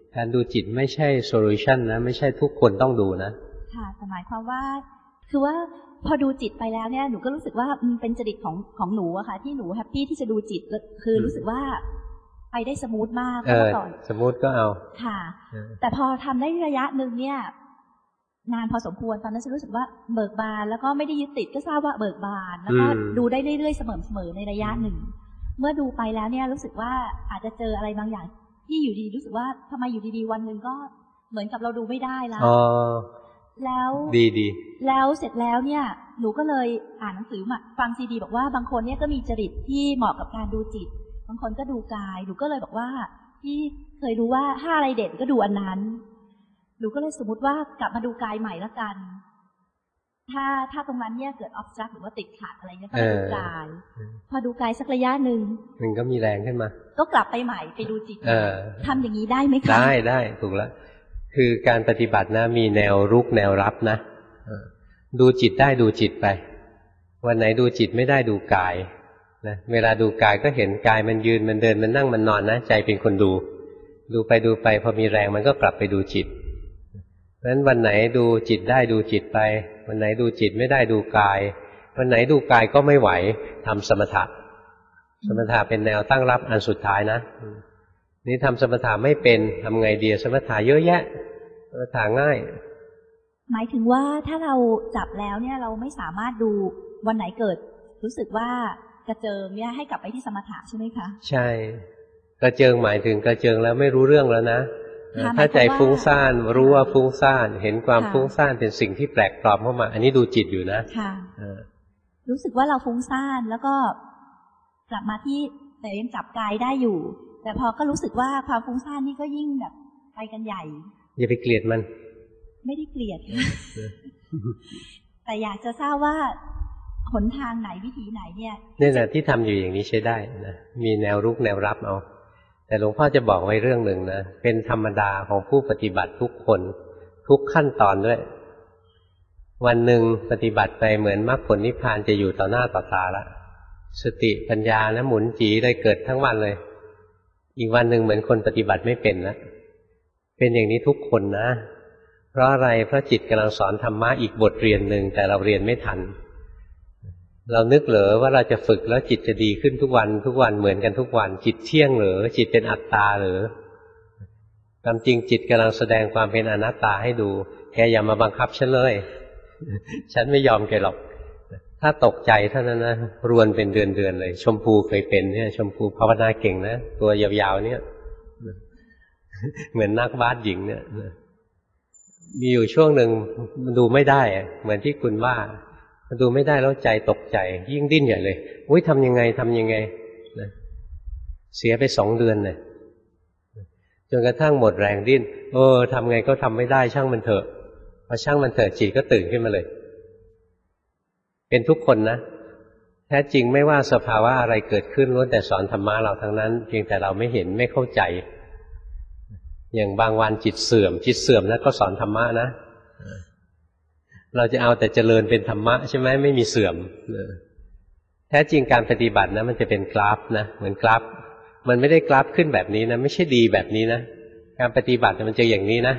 การดูจิตไม่ใช่โซลูชันนะไม่ใช่ทุกคนต้องดูนะค่ะแต่หมายความว่าคือว่าพอดูจิตไปแล้วเนี่ยหนูก็รู้สึกว่าเป็นจริตของหนูอะค่ะที่หนูแฮปปี้ที่จะดูจิตคือรู้สึกว่าไปได้สมูทมากเมื่อก่อนสมูทก็เอาค่ะแต่พอทำได้ระยะหนึ่งเนี่ยนานพอสมควรตอนนั้นฉันรู้สึกว่าเบิกบานแล้วก็ไม่ได้ยึดติดก็ทราบว่าเบิกบานแล้วก็ดูได้เรื่อยๆเสมอในระยะหนึ่งเมื่อดูไปแล้วเนี่ยรู้สึกว่าอาจจะเจออะไรบางอย่างที่อยู่ดีรู้สึกว่าทำไมอยู่ดีๆวันหนึ่งก็เหมือนกับเราดูไม่ได้แล้วแล้วดีแล้วเสร็จแล้วเนี่ยหนูก็เลยอ่านหนังสือมาฟังซีดีบอกว่าบางคนเนี่ยก็มีจริตที่เหมาะกับการดูจิตบางคนก็ดูกายหนูก็เลยบอกว่าที่เคยรู้ว่าถ้าอะไรเด่นก็ดูอันนั้นหนูก็เลยสมมติว่ากลับมาดูกายใหม่ละกันถ้าตรงนั้นเนี่ยเกิด obstruct หรือว่าติดขัดอะไรเนี่ยก็ดูกายพอดูกายสักระยะหนึ่งมันก็มีแรงขึ้นมาก็กลับไปใหม่ไปดูจิตทำอย่างนี้ได้ไหมคะได้ถูกแล้วคือการปฏิบัตินะมีแนวรุกแนวรับนะดูจิตได้ดูจิตไปวันไหนดูจิตไม่ได้ดูกายนะเวลาดูกายก็เห็นกายมันยืนมันเดินมันนั่งมันนอนนะใจเป็นคนดูไปพอมีแรงมันก็กลับไปดูจิตเพราะฉะนั้นวันไหนดูจิตได้ดูจิตไปวันไหนดูจิตไม่ได้ดูกายวันไหนดูกายก็ไม่ไหวทำสมถะเป็นแนวตั้งรับอันสุดท้ายนะนี่ทำสมถะไม่เป็นทำไงดีสมถะเยอะแยะสมถะง่ายหมายถึงว่าถ้าเราจับแล้วเนี่ยเราไม่สามารถดูวันไหนเกิดรู้สึกว่ากระเจิงเนี่ยให้กลับไปที่สมถะใช่ไหมคะใช่กระเจิงหมายถึงกระเจิงแล้วไม่รู้เรื่องแล้วนะถ้าใจฟุ้งซ่านรู้ว่าฟุ้งซ่านเห็นความฟุ้งซ่านเป็นสิ่งที่แปลกปลอมเข้ามาอันนี้ดูจิตอยู่นะค่ะรู้สึกว่าเราฟุ้งซ่านแล้วก็กลับมาที่แต่ยังจับกายได้อยู่แต่พอก็รู้สึกว่าความฟุ้งซ่านนี่ก็ยิ่งแบบไปกันใหญ่อย่าไปเกลียดมันไม่ได้เกลียด แต่อยากจะทราบว่าหนทางไหนวิธีไหนเนี่ยนี่แหละที่ทำอยู่อย่างนี้ใช้ได้นะมีแนวรุกแนวรับเอาแต่หลวงพ่อจะบอกไว้เรื่องหนึ่งนะเป็นธรรมดาของผู้ปฏิบัติทุกคนทุกขั้นตอนด้วยวันหนึ่งปฏิบัติไปเหมือนมรรคผลนิพพานจะอยู่ต่อหน้าต่อตาละสติปัญญานะหมุนจีได้เกิดทั้งวันเลยอีกวันหนึ่งเหมือนคนปฏิบัติไม่เป็นแล้วเป็นอย่างนี้ทุกคนนะเพราะอะไรเพราะจิตกำลังสอนธรรมะอีกบทเรียนหนึ่งแต่เราเรียนไม่ทันเรานึกเหรอว่าเราจะฝึกแล้วจิตจะดีขึ้นทุกวันเหมือนกันทุกวันจิตเที่ยงเหรอจิตเป็นอัตตาเหรอความจริงจิตกำลังแสดงความเป็นอนัตตาให้ดูแกอย่ามาบังคับฉันเลยฉันไม่ยอมแกหรอกถ้าตกใจเท่านั้นนะรวนเป็นเดือนเลยชมพูเคยเป็นเนี่ยชมพูภาวนาเก่งนะตัวยาวๆเนี่ยเหมือนนักบาสหญิงเนี่ยมีอยู่ช่วงหนึ่งมันดูไม่ได้เหมือนที่คุณว่ามันดูไม่ได้แล้วใจตกใจยิ่งดิ้นใหญ่เลยอุ้ยทำยังไงนะเสียไป2 เดือนเลยจนกระทั่งหมดแรงดิ้นทำไงก็ทำไม่ได้ช่างมันเถอะพอช่างมันเถอะจิตก็ตื่นขึ้นมาเลยเป็นทุกคนนะแท้จริงไม่ว่าสภาวะอะไรเกิดขึ้นล้วนแต่สอนธรรมะเราทั้งนั้นเพียงแต่เราไม่เห็นไม่เข้าใจอย่างบางวันจิตเสื่อมนะก็สอนธรรมะนะเราจะเอาแต่เจริญเป็นธรรมะใช่ไหมไม่มีเสื่อมแท้จริงการปฏิบัตินะมันจะเป็นกราฟนะเหมือนกราฟมันไม่ได้กราฟขึ้นแบบนี้นะไม่ใช่ดีแบบนี้นะการปฏิบัติมันจะอย่างนี้นะ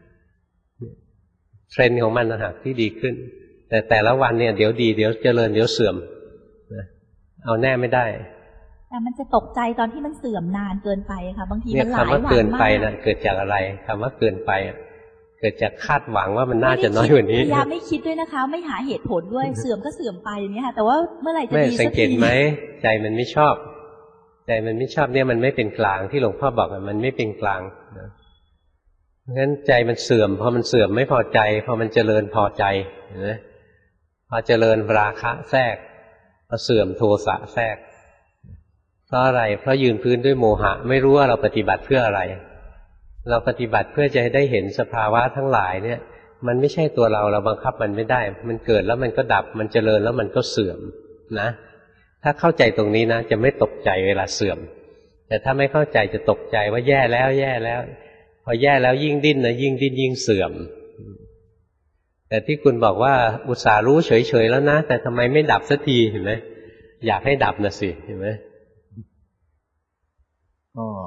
เทรนด์ของมันนะฮะที่ดีขึ้นแต่ละวันเนี่ยเดี๋ยวดีเดี๋ยวเจริญเดี๋ยวเสื่อมเอาแน่ไม่ได้แต่มันจะตกใจตอนที่มันเสื่อมนานเกินไปค่ะบางทีมันหลายวันมากคำว่าเกินไปนะเกิดจากอะไรคำว่าเกินไปเกิดจากคาดหวังว่ามันน่าจะน้อยกว่านี้พยายามไม่คิดด้วยนะคะไม่หาเหตุผลด้วยเสื่อมก็เสื่อมไปอย่างนี้ค่ะแต่ว่าเมื่อไหร่จะดีสักทีไม่สังเกตไหมใจมันไม่ชอบเนี่ยมันไม่เป็นกลางที่หลวงพ่อบอกมันไม่เป็นกลางเพราะฉะนั้นใจมันเสื่อมพอมันเสื่อมไม่พอใจพอมันเจริญพอใจเห็นไหมพอเจริญราคะแทรกพอเสื่อมโทสะแทรกเพราะอะไรเพราะยืนพื้นด้วยโมหะไม่รู้ว่าเราปฏิบัติเพื่ออะไรเราปฏิบัติเพื่อจะได้เห็นสภาวะทั้งหลายเนี่ยมันไม่ใช่ตัวเราบังคับมันไม่ได้มันเกิดแล้วมันก็ดับมันเจริญแล้วมันก็เสื่อมนะถ้าเข้าใจตรงนี้นะจะไม่ตกใจเวลาเสื่อมแต่ถ้าไม่เข้าใจจะตกใจว่าแย่แล้วพอแย่แล้วยิ่งดิ้นนะยิ่งดิ้นยิ่งเสื่อมแต่ที่คุณบอกว่าอุตส่าห์รู้เฉยๆแล้วนะแต่ทำไมไม่ดับสักทีเห็นไหมอยากให้ดับนะสิเห็นไหมก็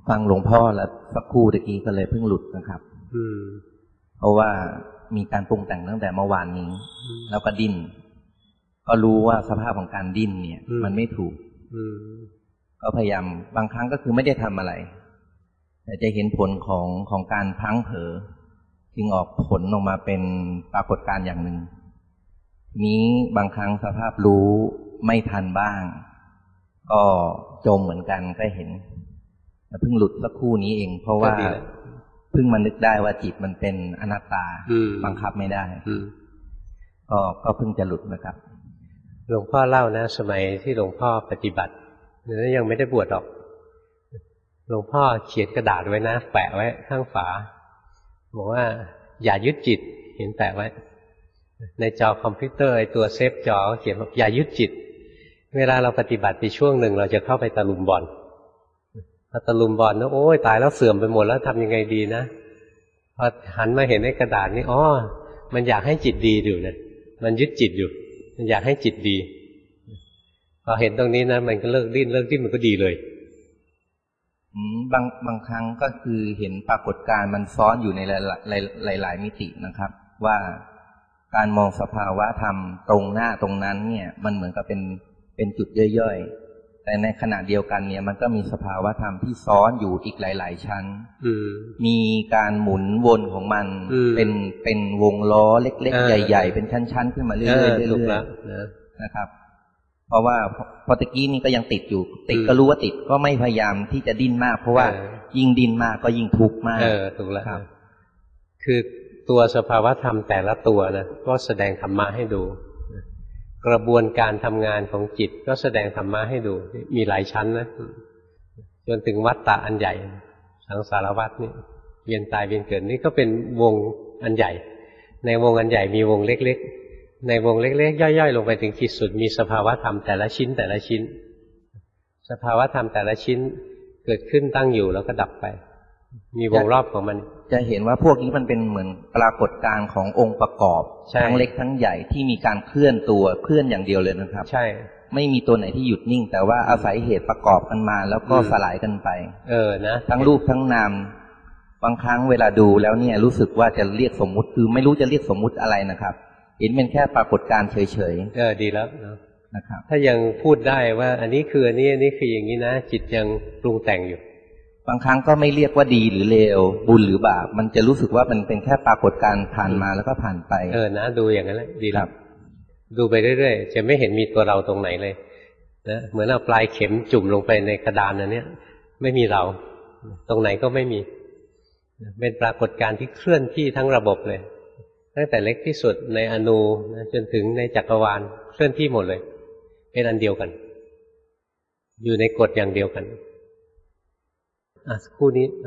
ฟังหลวงพ่อแล้วสักครู่ตะกี้ก็เลยเพิ่งหลุดนะครับเพราะว่ามีการปรุงแต่งตั้งแต่เมื่อวานนี้แล้วก็ดิ้นก็รู้ว่าสภาพของการดิ้นเนี่ยมันไม่ถูกก็พยายามบางครั้งก็คือไม่ได้ทำอะไรแต่จะเห็นผลของการพลั้งเผลอจึงออกผลออกมาเป็นปรากฏการณ์อย่างหนึ่งนี้บางครั้งสภาพรู้ไม่ทันบ้างก็จมเหมือนกันก็เห็นแต่เพิ่งหลุดสักครู่นี้เองเพราะว่าเพิ่งมานึกได้ว่าจิตมันเป็นอนัตตาบังคับไม่ได้ก็เพิ่งจะหลุดนะครับหลวงพ่อเล่านะสมัยที่หลวงพ่อปฏิบัตินั้นยังไม่ได้บวชหรอกหลวงพ่อเขียนกระดาษไว้นะแปะไว้ข้างฝาบอกว่าอย่ายึดจิตเห็นแปะไว้ในจอคอมพิวเตอร์ไอ้ตัวเซฟจอเขียนว่าอย่ายึดจิตเวลาเราปฏิบัติไปช่วงหนึ่งเราจะเข้าไปตะลุมบอลพอตะลุมบอลนะโอ้ยตายแล้วเสื่อมไปหมดแล้วทำยังไงดีนะพอหันมาเห็นไอ้กระดาษนี่อ๋อมันอยากให้จิตดีอยู่นะมันยึดจิตอยู่มันอยากให้จิตดีพอเห็นตรงนี้นะมันก็เลิกดิ้นมันก็ดีเลยบางครั้งก็คือเห็นปรากฏการณ์มันซ้อนอยู่ในหลายมิตินะครับว่าการมองสภาวะธรรมตรงหน้าตรงนั้นเนี่ยมันเหมือนกับเป็นจุดย่อยๆแต่ในขณะเดียวกันเนี่ยมันก็มีสภาวะธรรมที่ซ้อนอยู่อีกหลายๆชั้นมีการหมุนวนของมันเป็นวงล้อเล็กๆใหญ่ๆเป็นชั้นๆขึ้นมาเรื่อยๆนะครับเพราะว่าพอตะกี้นี่ก็ยังติดอยู่ติดก็รู้ว่าติดก็ไม่พยายามที่จะดิ้นมากเพราะว่ายิ่งดิ้นมากก็ยิ่งทุกข์มากถูกแล้วครับคือตัวสภาวะธรรมแต่ละตัวนะก็แสดงธรรมะให้ดูกระบวนการทำงานของจิตก็แสดงธรรมะให้ดูมีหลายชั้นนะจนถึงวัฏฏะอันใหญ่สังสารวัฏนี่เวียนตายเวียนเกิดนี่ก็เป็นวงอันใหญ่ในวงอันใหญ่มีวงเล็กๆในวงเล็กๆย่อยๆลงไปถึงขีดสุดมีสภาวะธรรมแต่ละชิ้นแต่ละชิ้นสภาวะธรรมแต่ละชิ้นเกิดขึ้นตั้งอยู่แล้วก็ดับไปมีวงรอบของมันจะเห็นว่าพวกนี้มันเป็นเหมือนปรากฏการณ์ขององค์ประกอบทั้งเล็กทั้งใหญ่ที่มีการเคลื่อนตัวเคลื่อนอย่างเดียวเลยนะครับใช่ไม่มีตัวไหนที่หยุดนิ่งแต่ว่าอาศัยเหตุประกอบกันมาแล้วก็สลายกันไปนะทั้งรูปทั้งนามบางครั้งเวลาดูแล้วเนี่ยรู้สึกว่าจะเรียกสมมุติคือไม่รู้จะเรียกสมมุติอะไรนะครับเห็นเป็นแค่ปรากฏการณ์เฉยๆดีแล้วนะครับถ้ายังพูดได้ว่าอันนี้คืออันนี้คืออย่างนี้นะจิตยังปรุงแต่งอยู่บางครั้งก็ไม่เรียกว่าดีหรือเลวบุญหรือบาปมันจะรู้สึกว่ามันเป็นแค่ปรากฏการณ์ผ่านมาแล้วก็ผ่านไปนะดูอย่างนั้นแหละดีแล้วดูไปเรื่อยๆจะไม่เห็นมีตัวเราตรงไหนเลยนะเหมือนเอาปลายเข็มจุ่มลงไปในกระดานอันนี้ไม่มีเราตรงไหนก็ไม่มีเป็นปรากฏการณ์ที่เคลื่อนที่ทั้งระบบเลยตั้งแต่เล็กที่สุดในอนูจนถึงในจักรวาลเคลื่อนที่หมดเลยเป็นอันเดียวกันอยู่ในกฎอย่างเดียวกันคู่นี้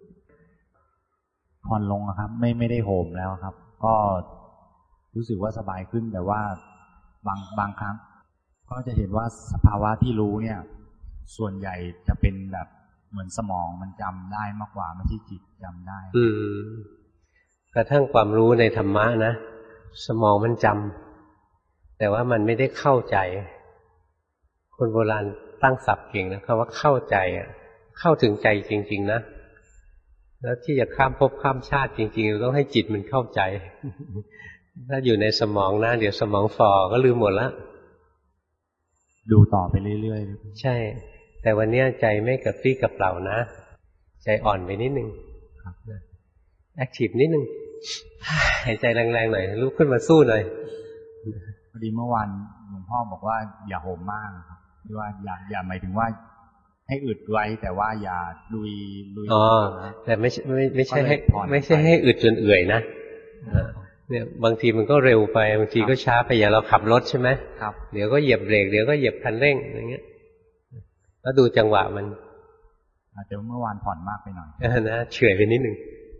ผ่อนลงครับไม่ได้โหมแล้วครับก็รู้สึกว่าสบายขึ้นแต่ว่าบางครั้งก็จะเห็นว่าสภาวะที่รู้เนี่ยส่วนใหญ่จะเป็นแบบเหมือนสมองมันจำได้มากกว่าไม่ใช่จิตจำได้กระทั่งความรู้ในธรรมะนะสมองมันจำแต่ว่ามันไม่ได้เข้าใจคนโบราณตั้งศัพท์เก่งนะคำว่าเข้าใจเข้าถึงใจจริงๆนะแล้วที่จะข้ามภพข้ามชาติจริงๆต้องให้จิตมันเข้าใจถ้าอยู่ในสมองนะเดี๋ยวสมองฝ่อก็ลืมหมดแล้วดูต่อไปเรื่อยๆใช่แต่วันนี้ใจไม่กระปรี้กระเปร่านะใจอ่อนไปนิดนึงแอคทีฟนิดนึงหายใจแรงๆหน่อยลุกขึ้นมาสู้หน่อยพอดีเมื่อวานหลวงพ่อบอกว่าอย่าโหมมากครับที่ว่าอย่าหมายถึงว่าให้อึดไว้แต่ว่าอย่าลุยแต่ไม่ใช่ให้อึดจนเอื่อยนะเนี่ยบางทีมันก็เร็วไปบางทีก็ช้าไปอย่างเราขับรถใช่ไหมครับเดี๋ยวก็เหยียบเบรกเดี๋ยวก็เหยียบคันเร่งอย่างเงี้ยแล้วดูจังหวะมันอาจจะเมื่อวานผ่อนมากไปหน่อยนะเฉื่อยไปนิดนึง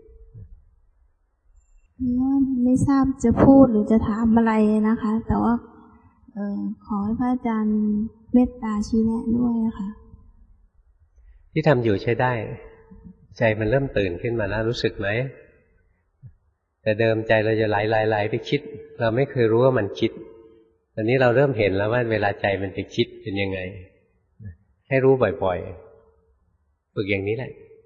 ไม่ทราบจะพูดหรือจะถามอะไรนะคะแต่ว่าขอให้พระอาจารย์เมตตาชี้แนะด้วยค่ะที่ทำอยู่ใช้ได้ใจมันเริ่มตื่นขึ้นมาแล้วรู้สึกไหมแต่เดิมใจเราจะไหลไปคิดเราไม่เคยรู้ว่ามันคิดตอนนี้เราเริ่มเห็นแล้วว่าเวลาใจมันไปคิดเป็นยังไงให้รู้บ่อยๆฝึกอย่างนี้แหละ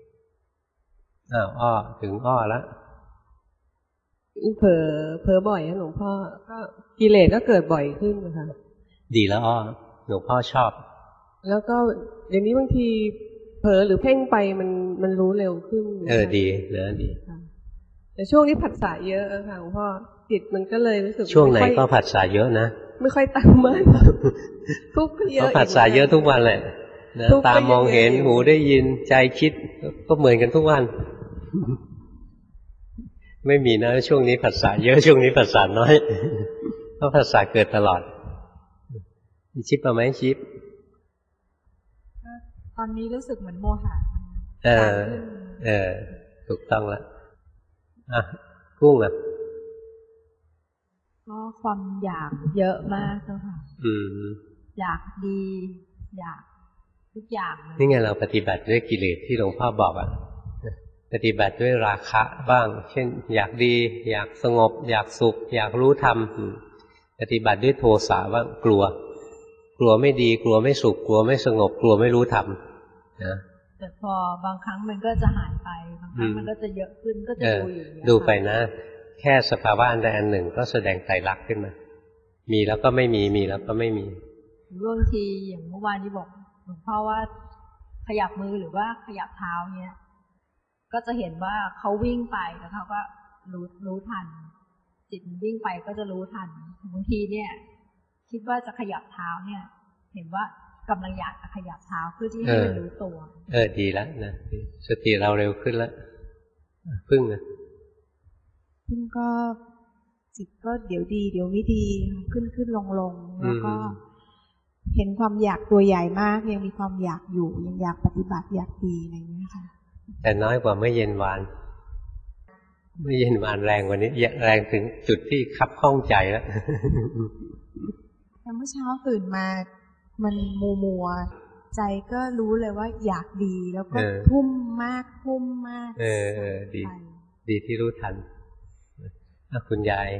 อ้อถึงอ้อแล้วเผลอบ่อยนะหลวงพ่อก็กิเลสก็เกิดบ่อยขึ้นนะคะดีแล้วอ้อหลวงพ่อชอบแล้วก็อย่างนี้บางทีเผลอหรือเพ่งไปมันรู้เร็วขึ้นดีนะดีแต่ช่วงนี้ผัสสะเยอะค่ะหลวงพ่อจิตมันก็เลยรู้สึกช่วงไหนก็ผัสสะเยอะนะไม่ค่อยตั้งมั่นทุกข์เยอะผัสสะเยอะทุกวันแหละนะตามองเห็นหูได้ยินใจคิดก็เหมือนกันทุกวันไม่มีนะช่วงนี้ผัสสะเยอะช่วงนี้ผัสสะน้อยเพราะผัสสะเกิดตลอดชิปเอาไหมชิปตอนนี้รู้สึกเหมือนโมหะถูกต้องแล้วกุ้งก็ความอยากเยอะมากเจ้าค่ะอยากดีอยากทุกอย่างนี่ไงเราปฏิบัติด้วยกิเลสที่หลวงพ่อบอกปฏิบัติด้วยราคะบ้างเช่นอยากดีอยากสงบอยากสุขอยากรู้ธรรมปฏิบัติด้วยโทสะบ้างกลัวไม่ดีกลัวไม่สุขกลัวไม่สงบกลัวไม่รู้ธรรมนะแต่พอบางครั้งมันก็จะหายไปบางครั้งมันก็จะเยอะขึ้นก็จะดูอยู่ดูไปนะแค่สภาวะอันใดอันหนึ่งก็แสดงไตรลักษณ์ขึ้นมามีแล้วก็ไม่มีมีแล้วก็ไม่มีบางทีอย่างเมื่อวานที่บอกหลวงพ่อว่าขยับมือหรือว่าขยับเท้าเนี้ยก็จะเห็นว่าเขาวิ่งไปแล้วเขาก็รู้ทันจิตมันวิ่งไปก็จะรู้ทันบางทีเนี่ยคิดว่าจะขยับเท้าเนี่ยเห็นว่ากำลังอยากจะขยับเท้าเพื่อที่ให้มันรู้ตัวดีแล้วนะสติเราเร็วขึ้นแล้วพึ่งก็จิตก็เดี๋ยวดีเดี๋ยวไม่ดีขึ้นลงแล้วก็เห็นความอยากตัวใหญ่มากยังมีความอยากอยู่ยังอยากปฏิบัติอยากดีอะไรอย่างนี้ค่ะแต่น้อยกว่าเมื่อเย็นวานแรงกว่านี้แรงถึงจุดที่คับข้องใจแล้วแต่เมื่อเช้าตื่นมามันมัวใจก็รู้เลยว่าอยากดีแล้วก็ทุ่มมากดีที่รู้ทันคุณยาย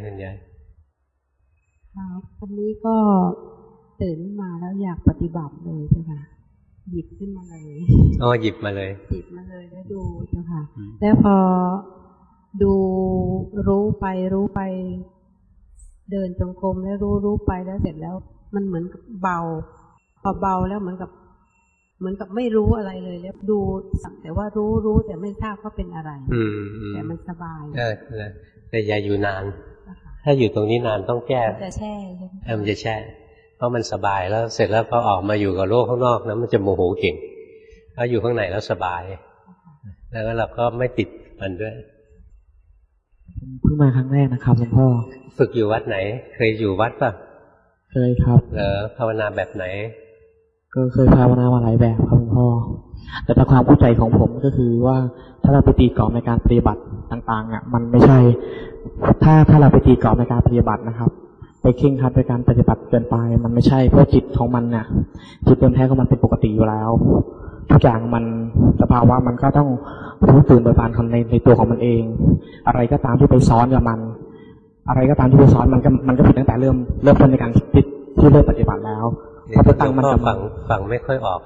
ครับวันนี้ก็ตื่นมาแล้วอยากปฏิบัติเลยใช่ค่ะหยิบขึ้นมาเลยหยิบมาเลยแล้วดูเจ้าค่ะแล้วพอดูรู้ไปเดินจงกรมแล้วรู้ไปแล้วเสร็จแล้วมันเหมือนกับเบาพอเบาแล้วเหมือนกับไม่รู้อะไรเลยแล้วดูสักแต่ว่ารู้แต่ไม่ทราบว่าเป็นอะไรแต่มันสบายแต่อย่าอยู่นานถ้าอยู่ตรงนี้นานต้องแก้จะแช่มันจะแช่เพราะมันสบายแล้วเสร็จแล้วพอออกมาอยู่กับโลกข้างนอกนะมันจะโมโหเก่งถ้าอยู่ข้างในแล้วสบายแล้วเราก็ไม่ติดมันด้วยเพิ่งมาครั้งแรกนะครับหลวงพ่อฝึกอยู่วัดไหนเคยอยู่วัดป่ะเคยครับภาวนาแบบไหนก็เคยภาวนามาหลายแบบครับหลวงพ่อแต่ความเข้าใจของผมก็คือว่าถ้าเราไปตีกรอบในการปฏิบัติต่างๆมันไม่ใช่ถ้าเราไปตีกรอบในการปฏิบัตินะครับไปเคร่งครัดในการปฏิบัติเกินไปมันไม่ใช่เพราะจิตของมันเนี่ยจิตเดิมแท้ของมันเป็นปกติอยู่แล้วทุกอย่างมันสภาวะมันก็ต้องรู้ตื่นเบิกบานในตัวของมันเองอะไรก็ตามที่ไปซ้อนกับมันอะไรก็ตามที่ไปซ้อนมันก็ผิดตั้งแต่เริ่มต้นในการที่เริ่มปฏิบัติแล้วพอไปตั้งมันฟังไม่ค่อยออก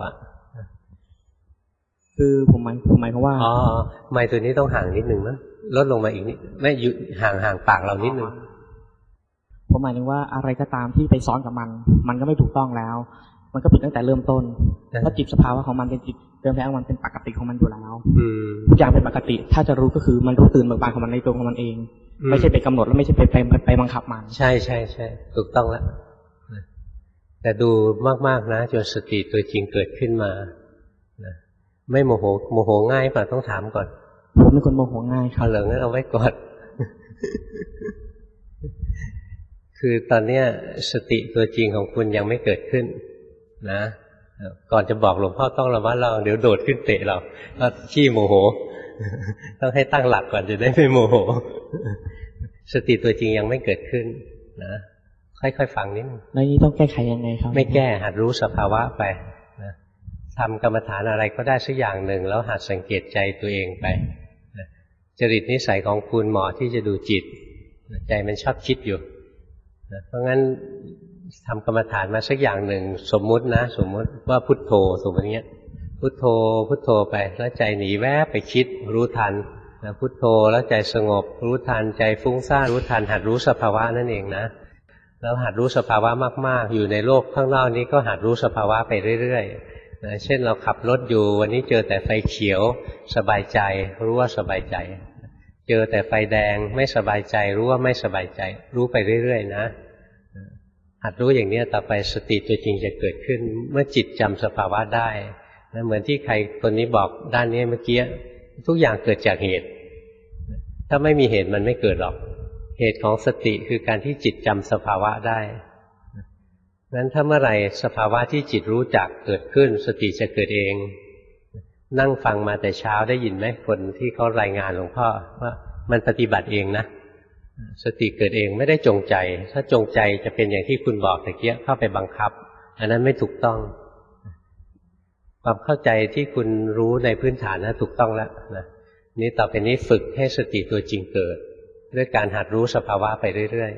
คือผมหมายความว่าไมค์ตัวนี้ต้องห่างนิดนึงนะลดลงมาอีกนิดไม่อยู่ห่างปากเรานิดนึงผมหมายถึงว่าอะไรก็ตามที่ไปซ้อนกับมันก็ไม่ถูกต้องแล้วมันก็ผิดตั้งแต่เริ่มต้นเพราะจิตสภาวะของมันเป็นจิตเดิมแท้ของมันเป็นปกติของมันอยู่แล้วทุกอย่างเป็นปกติถ้าจะรู้ก็คือมันรู้ตื่นเบิกบานของมันในตัวของมันเองไม่ใช่ไปกำหนดแล้วไม่ใช่ไปบังคับมันใช่ถูกต้องแล้วแต่ดูมากๆนะจนสติตัวจริงเกิดขึ้นมาไม่โมโหง่ายป่ะต้องถามก่อนผมเป็นคนโมโหง่ายครับเหลืองั้นเอาไว้ก่อนคือตอนเนี้ยสติตัวจริงของคุณยังไม่เกิดขึ้นนะก่อนจะบอกหลวงพ่อต้องระมัดระวังเดี๋ยวโดดขึ้นเตะเราก็ขี้โมโหต้องให้ตั้งหลักก่อนจะได้ไม่โมโหสติตัวจริงยังไม่เกิดขึ้นนะค่อยๆฟังนิดนึงแล้วนี้ต้องแก้ไขยังไงครับไม่แก้หัดรู้สภาวะไปนะทำกรรมฐานอะไรก็ได้สักอย่างหนึ่งแล้วหัดสังเกตใจตัวเองไปจริตนิสัยของคุณเหมาะที่จะดูจิตใจมันชอบคิดอยู่เพราะงั้นทำกรรมฐานมาสักอย่างหนึ่งสมมุติว่าพุทโธสมมติเงี้ยพุทโธพุทโธไปแล้วใจหนีแวบไปคิดรู้ทันพุทโธแล้วใจสงบรู้ทันใจฟุ้งซ่านรู้ทันหัดรู้สภาวะนั่นเองนะแล้วหัดรู้สภาวะมากๆอยู่ในโลกข้างนอกนี้ก็หัดรู้สภาวะไปเรื่อยๆเช่นเราขับรถอยู่วันนี้เจอแต่ไฟเขียวสบายใจรู้ว่าสบายใจเจอแต่ไฟแดงไม่สบายใจรู้ว่าไม่สบายใจรู้ไปเรื่อยๆนะหัดรู้อย่างนี้ต่อไปสติตัวจริงจะเกิดขึ้นเมื่อจิตจำสภาวะได้เหมือนที่ใครคนนี้บอกด้านนี้เมื่อกี้ทุกอย่างเกิดจากเหตุถ้าไม่มีเหตุมันไม่เกิดหรอกเหตุของสติคือการที่จิตจำสภาวะได้นั้นถ้าเมื่อไหร่สภาวะที่จิตรู้จักเกิดขึ้นสติจะเกิดเองนั่งฟังมาแต่เช้าได้ยินไหมคนที่เขารายงานหลวงพ่อว่ามันปฏิบัติเองนะสติเกิดเองไม่ได้จงใจถ้าจงใจจะเป็นอย่างที่คุณบอกตะเกียเข้าไปบังคับอันนั้นไม่ถูกต้องความเข้าใจที่คุณรู้ในพื้นฐานนะถูกต้องแล้วนะนี่ต่อไปนี้ฝึกให้สติตัวจริงเกิดด้วยการหัดรู้สภาวะไปเรื่อย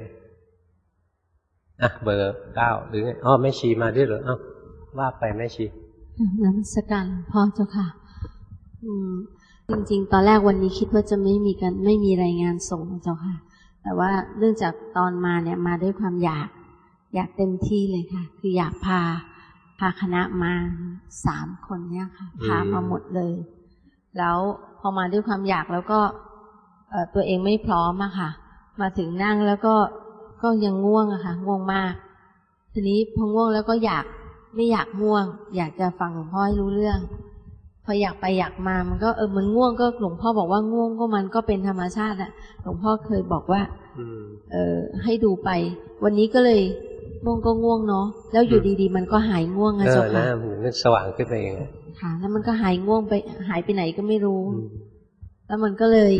ๆเบอร์ 9หรือไงแม่ชีมาด้วยเหรอว่าไปแม่ชีนมัสการพ่อเจ้าค่ะจริงๆตอนแรกวันนี้คิดว่าจะไม่มีรายงานส่งเจ้าค่ะแต่ว่าเนื่องจากตอนมาเนี่ยมาด้วยความอยากเต็มที่เลยค่ะคืออยากพาคณะมา3 คนเนี่ยค่ะพามาหมดเลยแล้วพอมาด้วยความอยากแล้วก็ตัวเองไม่พร้อมอะค่ะมาถึงนั่งแล้วก็ยังง่วงอะค่ะง่วงมากทีนี้พอง่วงแล้วก็ไม่อยากง่วงอยากจะฟังหลวงพ่อให้รู้เรื่องพออยากไปอยากมามันก็มันง่วงก็หลวงพ่อบอกว่าง่วงก็มันก็เป็นธรรมชาติอะหลวงพ่อเคยบอกว่าให้ดูไปวันนี้ก็เลยง่วงก็ง่วงเนาะแล้วอยู่ดีๆมันก็หายง่วงอะเจ้าค่ะมันสว่างขึ้นไปเองค่ะแล้วมันก็หายง่วงไปหายไปไหนก็ไม่รู้แล้วมันก็เลย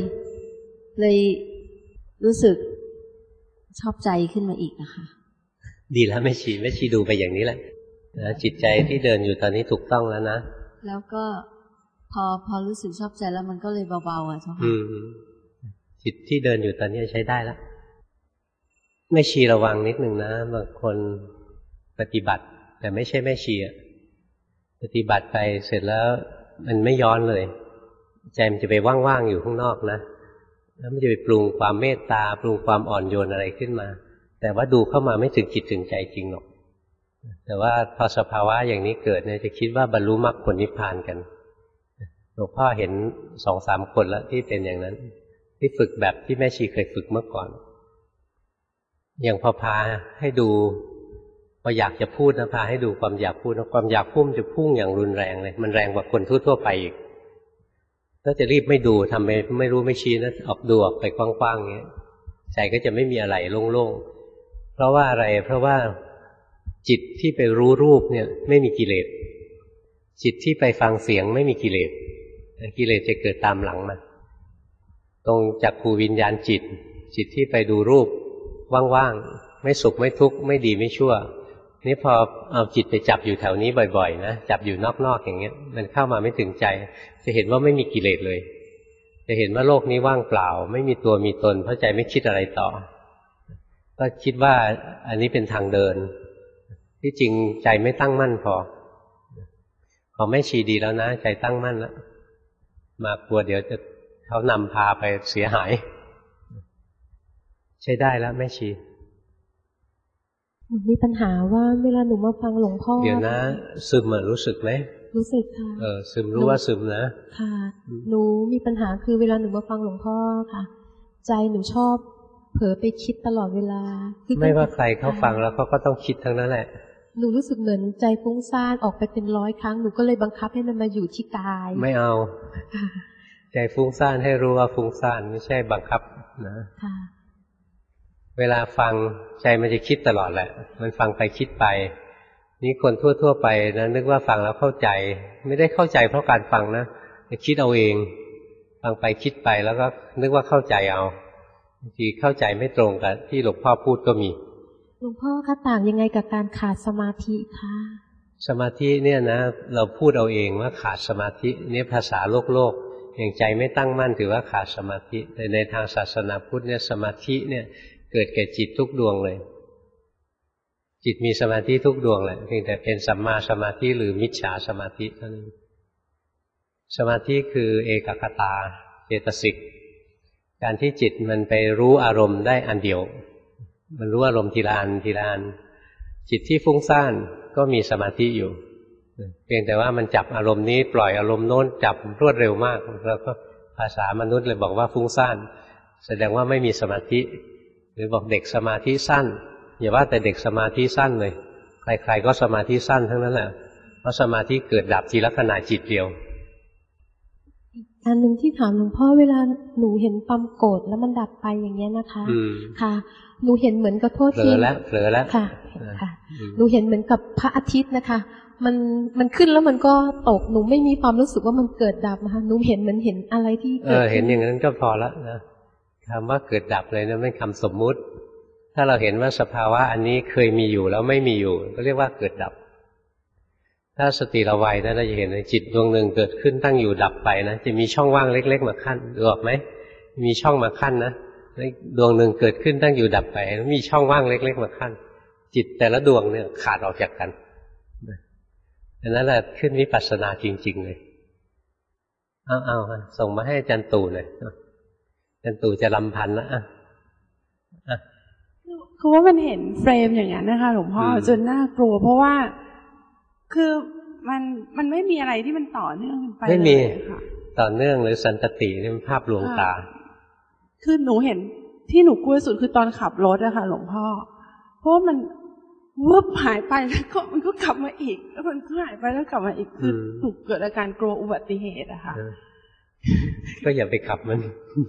รู้สึกชอบใจขึ้นมาอีกนะคะดีแล้วแม่ชีดูไปอย่างนี้แหละจิตใจที่เดินอยู่ตอนนี้ถูกต้องแล้วนะแล้วก็พอรู้สึกชอบใจแล้วมันก็เลยเบาๆเจ้าค่ะจิตที่เดินอยู่ตอนนี้ใช้ได้แล้วแม่ชีระวังนิดนึงนะบางคนปฏิบัติแต่ไม่ใช่แม่ชีปฏิบัติไปเสร็จแล้วมันไม่ย้อนเลยใจมันจะไปว่างๆอยู่ข้างนอกนะแล้วมันจะไปปรุงความเมตตาปรุงความอ่อนโยนอะไรขึ้นมาแต่ว่าดูเข้ามาไม่ถึงจิตถึงใจจริงหรอกแต่ว่าพอสภาวะอย่างนี้เกิดเนี่ยจะคิดว่าบรรลุมรรคผลนิพพานกันหลวงพ่อเห็น 2-3 คนแล้วที่เป็นอย่างนั้นที่ฝึกแบบที่แม่ชีเคยฝึกเมื่อก่อนอย่างพอพาให้ดูพออยากจะพูดนะพาให้ดูความอยากพูดนะความอยากพุ่งจะพุ่งอย่างรุนแรงเลยมันแรงกว่าคนทั่วๆไปอีกถ้าจะรีบไม่ดูทำไม่รู้ไม่ชี้นะออกดูออกไปกว้างๆอย่างเงี้ยใจก็จะไม่มีอะไรโล่งๆเพราะว่าอะไรเพราะว่าจิตที่ไปรู้รูปเนี่ยไม่มีกิเลสจิตที่ไปฟังเสียงไม่มีกิเลสกิเลสจะเกิดตามหลังมาตรงจักขุวิญญาณจิตที่ไปดูรูปว่างๆไม่สุขไม่ทุกข์ไม่ดีไม่ชั่วนี่พอเอาจิตไปจับอยู่แถวนี้บ่อยๆนะจับอยู่นอกๆอย่างเงี้ยมันเข้ามาไม่ถึงใจจะเห็นว่าไม่มีกิเลสเลยจะเห็นว่าโลกนี้ว่างเปล่าไม่มีตัวมีตนเพราะใจไม่คิดอะไรต่อก็คิดว่าอันนี้เป็นทางเดินที่จริงใจไม่ตั้งมั่นพอไม่ชีดีแล้วนะใจตั้งมั่นแล้วมากลัวเดี๋ยวจะเขานำพาไปเสียหายใช้ได้แล้วแม่ชีมีปัญหาว่าเวลาหนูมาฟังหลวงพ่อเดี๋ยวนะซึมรู้สึกไหมรู้สึกค่ะซึมรู้ว่าซึมนะค่ะหนูมีปัญหาคือเวลาหนูมาฟังหลวงพ่อค่ะใจหนูชอบเผลอไปคิดตลอดเวลาไม่ว่าใครเขาฟังแล้วเขาก็ต้องคิดทั้งนั้นแหละหนูรู้สึกเหมือนใจฟุ้งซ่านออกไปเป็น100 ครั้งหนูก็เลยบังคับให้มันมาอยู่ที่กายไม่เอาใจฟุ้งซ่านให้รู้ว่าฟุ้งซ่านไม่ใช่บังคับนะเวลาฟังใจมันจะคิดตลอดแหละมันฟังไปคิดไปนี่คนทั่วๆไปนะนึกว่าฟังแล้วเข้าใจไม่ได้เข้าใจเพราะการฟังนะจะคิดเอาเองฟังไปคิดไปแล้วก็นึกว่าเข้าใจเอาบางทีเข้าใจไม่ตรงกับที่หลวงพ่อพูดก็มีหลวงพ่อคะต่างยังไงกับการขาดสมาธิคะสมาธิเนี่ยนะเราพูดเอาเองว่าขาดสมาธินี่ภาษาโลกอย่างใจไม่ตั้งมั่นถือว่าขาดสมาธิแต่ในทางศาสนาพุทธเนี่ยสมาธิเนี่ยเกิดแก่จิตทุกดวงเลยจิตมีสมาธิทุกดวงแหละเพียงแต่เป็นสัมมาสมาธิหรือมิจฉาสมาธิเท่านั้นสมาธิคือเอกคตาเจตสิกการที่จิตมันไปรู้อารมณ์ได้อันเดียวมันรู้อารมณ์ทีละอันทีละอันจิตที่ฟุ้งซ่านก็มีสมาธิอยู่เพียงแต่ว่ามันจับอารมณ์นี้ปล่อยอารมณ์โน้นจับรวดเร็วมากแล้วก็ภาษามนุษย์เลยบอกว่าฟุ้งซ่านแสดงว่าไม่มีสมาธิหรือบอกเด็กสมาธิสั้นอย่าว่าแต่เด็กสมาธิสั้นเลยใครๆก็สมาธิสั้นทั้งนั้นแหละเพราะสมาธิเกิดดับทีละขณะจิตเดียวอันหนึ่งที่ถามหลวงพ่อเวลาหนูเห็นความโกรธแล้วมันดับไปอย่างเงี้ยนะคะค่ะหนูเห็นเหมือนกับโทษทีเผลอแล้วค่ะหนูเห็นเหมือนกับพระอาทิตย์นะคะมันขึ้นแล้วมันก็ตกหนูไม่มีความรู้สึกว่ามันเกิดดับนะคะหนูเห็นเหมือนเห็นอะไรที่เกิดเห็นอย่างนั้นก็พอแล้วนะคำว่าเกิดดับเลยนะเป็นคำสมมุติถ้าเราเห็นว่าสภาวะอันนี้เคยมีอยู่แล้วไม่มีอยู่ก็เรียกว่าเกิดดับถ้าสติเราไวนะเราจะเห็นจิตดวงหนึ่งเกิดขึ้นตั้งอยู่ดับไปนะจะมีช่องว่างเล็กๆมาขั้นดูออกไหมมีช่องมาขั้นนะดวงหนึ่งเกิดขึ้นตั้งอยู่ดับไปแล้วมีช่องว่างเล็กๆมาขั้นจิตแต่ละดวงเนี่ยขาดออกจากกันดังนั้นแหละขึ้นวิปัสสนาจริงๆเลยเอาส่งมาให้อาจารย์ตู่หน่อยอาจารย์ตู่จะรำพันแล้วคือว่ามันเห็นเฟรมอย่างนั้นนะคะหลวงพ่อจนน่ากลัวเพราะว่าคือมันไม่มีอะไรที่มันต่อเนื่องไปไม่มีต่อเนื่องหรือสันตตินี่มันภาพลวงตาคือหนูเห็นที่หนูกลัวสุดคือตอนขับรถอะค่ะหลวงพ่อเพราะมันวืบหายไปแล้วก็มันก็กลับมาอีกแล้วมันก็หายไปแล้วกลับมาอีกคือหนูเกิดอาการกลัวอุบัติเหตุอะค่ะก็อย่าไปขับมัน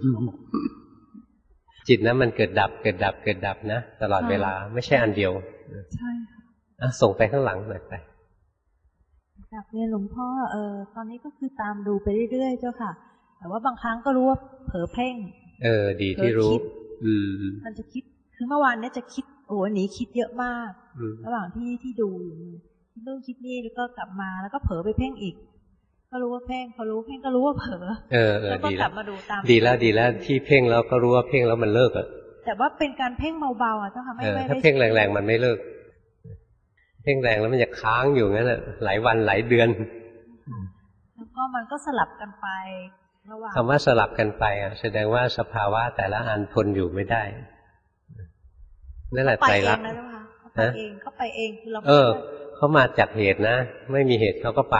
จิตนะมันเกิดดับเกิดดับเกิดดับนะตลอดเวลาไม่ใช่อันเดียวใช่ส่งไปข้างหลังหน่อยไปจากเรียนหลวงพ่อตอนนี้ก็คือตามดูไปเรื่อยๆเจ้าค่ะแต่ว่าบางครั้งก็รู้ว่าเผลอเพ่งดีที่รู้มันจะคิดคือเมื่อวานนี้จะคิดโอ้หนีคิดเยอะมากระหว่างที่ดูคิดนู่นคิดนี่แล้วก็กลับมาแล้วก็เผลอไปเพ่งอีกก็รู้ว่าเพ่งพอรู้เพ่งก็รู้ว่าเผลอแล้วก็กลับมาดูตามดีแล้วที่เพ่งแล้วก็รู้ว่าเพ่งแล้วมันเลิกแต่ว่าเป็นการเพ่งเบาๆเจ้าค่ะไม่ถ้าเพ่งแรงๆมันไม่เลิกเพ่งแรงแล้วมันจะค้างอยู่งั้นหลายวันหลายเดือนแล้วก็มันก็สลับกันไประหว่างคำว่าสลับกันไปแสดงว่าสภาวะแต่ละอันทนอยู่ไม่ได้นั่นแหละไตรลักษณ์เขาไปเองคือเราเขามาจากเหตุนะไม่มีเหตุเขาก็ไป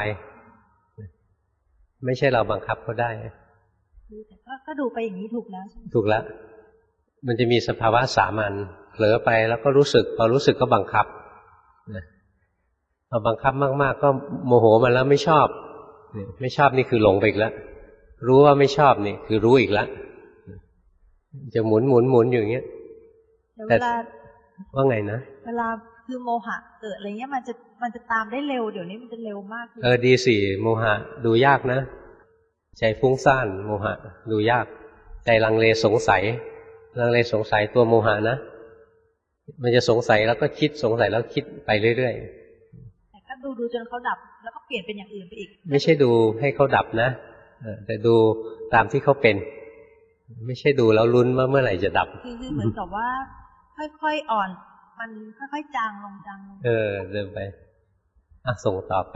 ไม่ใช่เราบังคับเขาได้ก็ดูไปอย่างนี้ถูกแล้วถูกแล้วมันจะมีสภาวะสามัญเผลอไปแล้วก็รู้สึกพอรู้สึกก็บังคับพอบังคับมากๆก็โมโหมันแล้วไม่ชอบไม่ชอบนี่คือหลงไปอีกแล้วรู้ว่าไม่ชอบนี่คือรู้อีกแล้วจะหมุนอยู่อย่างเงี้ยแต่ว่าไงนะเวลาคือโมหะเกิดอะไรเงี้ยมันจะตามได้เร็วเดี๋ยวนี้มันจะเร็วมากดีสิโมหะดูยากนะใจฟุ้งซ่านโมหะดูยากใจลังเลสงสัยตัวโมหะนะมันจะสงสัยแล้วก็คิดสงสัยแล้วคิดไปเรื่อยๆแต่ก็ดูจนเขาดับแล้วก็เปลี่ยนเป็นอย่างอื่นไปอีกไม่ใช่ดูให้เขาดับนะแต่ดูตามที่เขาเป็นไม่ใช่ดูแล้วลุ้นว่าเมื่อไหร่จะดับคือเหมือนกับว่าค่อยๆอ่อนมันค่อยๆจางลงเดินไปส่งต่อไป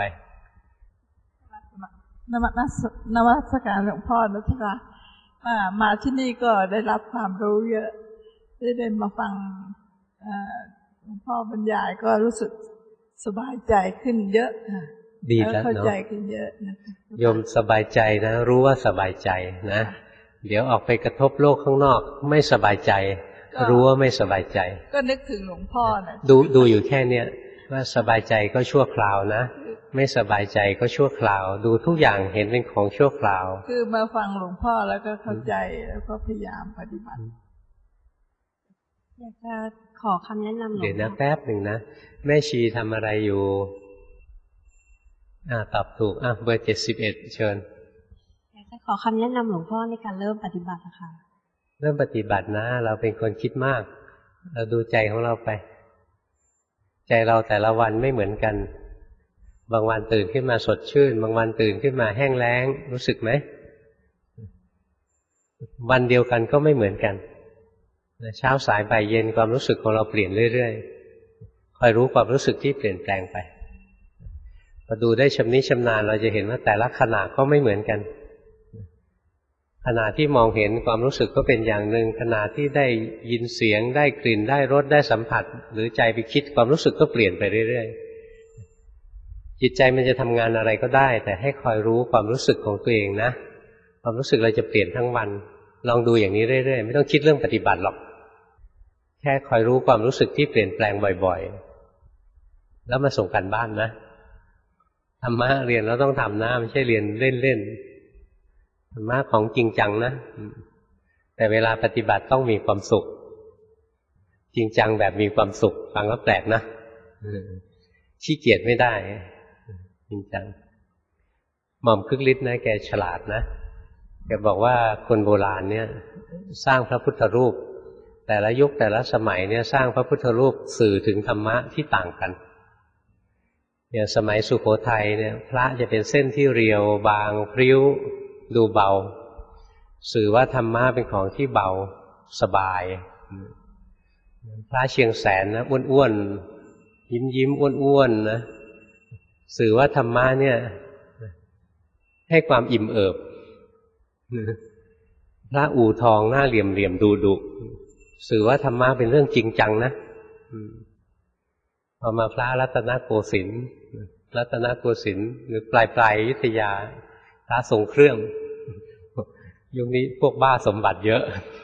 นมัสการหลวงพ่อนะเจ้าค่ะมาที่นี่ก็ได้รับความรู้เยอะได้มาฟังหลวงพ่อบรรยายก็รู้สึกสบายใจขึ้นเยอะดีแล้วเนาะเข้าใจขึ้นเยอะนะคะโยมสบายใจนะรู้ว่าสบายใจนะเดี๋ยวออกไปกระทบโลกข้างนอกไม่สบายใจรู้ว่าไม่สบายใจก็นึกถึงหลวงพ่อนะดูอยู่แค่เนี้ยว่าสบายใจก็ชั่วคราวนะไม่สบายใจก็ชั่วคราวดูทุกอย่างเห็นเป็นของชั่วคราวคือมาฟังหลวงพ่อแล้วก็เข้าใจแล้วก็พยายามปฏิบัติอยากจะขอคำแนะนำหลวงพ่อเดี๋ยวนะแป๊บหนึ่งนะแม่ชีทำอะไรอยู่ตอบถูกเบอร์71เชิญอยากจะขอคำแนะนำหลวงพ่อในการเริ่มปฏิบัติค่ะเริ่มปฏิบัตินะเราเป็นคนคิดมากเราดูใจของเราไปใจเราแต่ละวันไม่เหมือนกันบางวันตื่นขึ้นมาสดชื่นบางวันตื่นขึ้นมาแห้งแล้งรู้สึกไหมวันเดียวกันก็ไม่เหมือนกันเช้าสายบ่ายเย็นความรู้สึกของเราเปลี่ยนเรื่อยๆคอยรู้ความรู้สึกที่เปลี่ยนแปลงไปพอดูได้ชำนิชำนาญเราจะเห็นว่าแต่ละขณะก็ไม่เหมือนกันขณะที่มองเห็นความรู้สึกก็เป็นอย่างหนึ่งขณะที่ได้ยินเสียงได้กลิ่นได้รสได้สัมผัสหรือใจไปคิดความรู้สึกก็เปลี่ยนไปเรื่อยๆจิตใจมันจะทำงานอะไรก็ได้แต่ให้คอยรู้ความรู้สึกของตัวเองนะความรู้สึกเราจะเปลี่ยนทั้งวันลองดูอย่างนี้เรื่อยๆไม่ต้องคิดเรื่องปฏิบัติหรอกแค่คอยรู้ความรู้สึกที่เปลี่ยนแปลงบ่อยๆแล้วมาส่งกันบ้านนะธรรมะเรียนแล้วต้องทำนะไม่ใช่เรียนเล่นๆธรรมะของจริงจังนะแต่เวลาปฏิบัติต้องมีความสุขจริงจังแบบมีความสุขฟังแล้วแปลกนะขี้เกียจไม่ได้จริงจังหม่อมคึกฤทธิ์นะแกฉลาดนะแกบอกว่าคนโบราณเนี่ยสร้างพระพุทธรูปแต่ละยุคแต่ละสมัยเนี่ยสร้างพระพุทธรูปสื่อถึงธรรมะที่ต่างกันอย่างสมัยสุโขทัยเนี่ยพระจะเป็นเส้นที่เรียวบางพริ้วดูเบาสื่อว่าธรรมะเป็นของที่เบาสบายพระเชียงแสนนะอ้วนๆยิ้มอ้วนๆนะสื่อว่าธรรมะเนี่ยให้ความอิ่มเอิบพระอู่ทองหน้าเหลี่ยมดุสื่อว่าธรรมะเป็นเรื่องจริงจังนะพอมาพระรัตนโกสินทร์หรือปลายอยุธยาพระทรงเครื่องยุคนี้พวกบ้าสมบัติเยอะ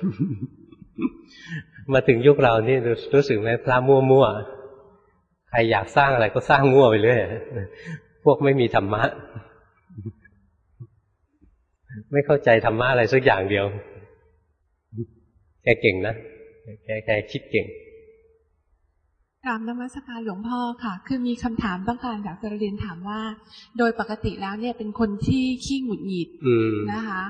มาถึงยุคเรานี่รู้สึกไหมพระมั่วใครอยากสร้างอะไรก็สร้างมั่วไปเรื่อยพวกไม่มีธรรมะไม่เข้าใจธรรมะอะไรสักอย่างเดียวแกเก่งนะแกคิดเก่งกราบนมัสการหลวงพ่อค่ะคือมีคำถามต้องการอยากจะเรียนถามว่าโดยปกติแล้วเนี่ยเป็นคนที่ขี้หงุดหงิดนะคะ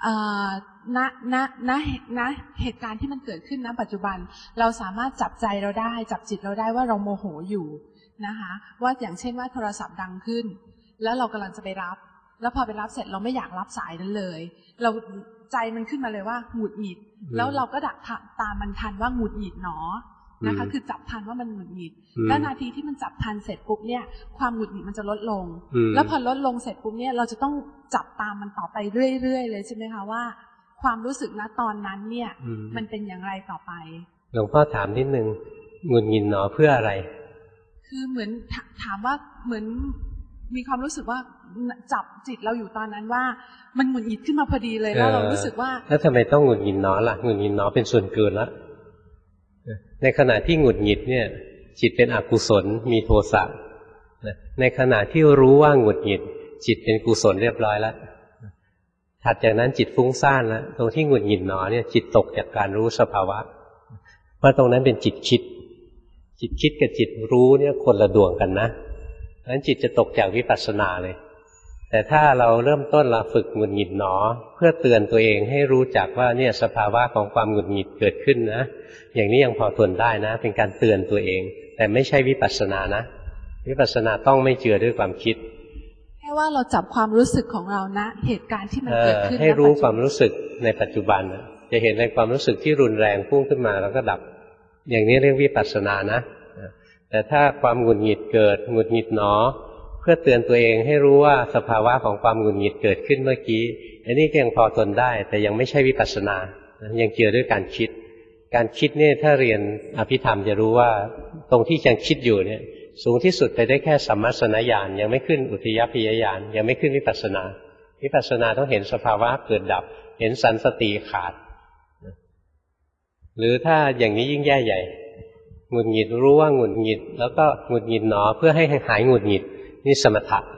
ณเหตุการณ์ที่มันเกิดขึ้นณปัจจุบันเราสามารถจับใจเราได้จับจิตเราได้ว่าเราโมโหอยู่นะคะว่าอย่างเช่นว่าโทรศัพท์ดังขึ้นแล้วเรากำลังจะไปรับแล้วพอไปรับเสร็จเราไม่อยากรับสายนั้นเลยเราใจมันขึ้นมาเลยว่าหงุดหงิดแล้วเราก็ดักตามมันทันว่าหงุดหงิดหนอนะคะคือจับทันว่ามันหงุดหงิดและนาทีที่มันจับทันเสร็จปุ๊บเนี่ยความหงุดหงิดมันจะลดลงแล้วพอลดลงเสร็จปุ๊บเนี่ยเราจะต้องจับตามมันต่อไปเรื่อยๆเลยใช่ไหมคะว่าความรู้สึกณตอนนั้นเนี่ยมันเป็นอย่างไรต่อไปหลวงพ่อถามนิดนึงหงุดหงิดหนอเพื่ออะไรคือเหมือนถามว่าเหมือนมีความรู้สึกว่าจับจิตเราอยู่ตอนนั้นว่ามันหงุดหงิดขึ้นมาพอดีเลยแล้วเรารู้สึกว่าแล้วทำไมต้องหงุดหงิดหนอล่ะหงุดหงิดหนอเป็นส่วนเกินละในขณะที่หงุดหงิดเนี่ยจิตเป็นอกุศลมีโทสะในขณะที่รู้ว่าหงุดหงิดจิตเป็นกุศลเรียบร้อยแล้วถัดจากนั้นจิตฟุ้งซ่านแล้วตรงที่หงุดหงิดหนอเนี่ยจิตตกจากการรู้สภาวะเพราะตรงนั้นเป็นจิตคิดกับจิตรู้เนี่ยคนละดวงกันนะนั้นจิตจะตกจากวิปัสสนาเลยแต่ถ้าเราเริ่มต้นเราฝึกหงุดหงิดหนอเพื่อเตือนตัวเองให้รู้จักว่าเนี่ยสภาวะของความหงุดหงิดเกิดขึ้นนะอย่างนี้ยังพอทนได้นะเป็นการเตือนตัวเองแต่ไม่ใช่วิปัสสนานะวิปัสสนาต้องไม่เจือด้วยความคิดแค่ว่าเราจับความรู้สึกของเรานะเหตุการณ์ที่มันเกิดขึ้นให้รู้ความรู้สึกในปัจจุบันจะเห็นในความรู้สึกที่รุนแรงพุ่งขึ้นมาแล้วก็ดับอย่างนี้เรียกวิปัสสนานะแต่ถ้าความหงุดหงิดเกิดหงุดหงิดหนอเพื่อเตือนตัวเองให้รู้ว่าสภาวะของความหงุดหงิดเกิดขึ้นเมื่อกี้อันนี้ยังพอทนได้แต่ยังไม่ใช่วิปัสสนายังเจือด้วยการคิดเนี่ยถ้าเรียนอภิธรรมจะรู้ว่าตรงที่ยังคิดอยู่เนี่ยสูงที่สุดไปได้แค่สัมมัสสนญาณยังไม่ขึ้นอุทยพยญาณยังไม่ขึ้นวิปัสสนาต้องเห็นสภาวะเกิดดับเห็นสันสติขาดหรือถ้าอย่างนี้ยิ่งแย่ใหญ่หงุดหงิดรู้ว่าหงุดหงิดแล้วก็หงุดหงิดหนอเพื่อให้หายหงุดหงิดนี่สมถะ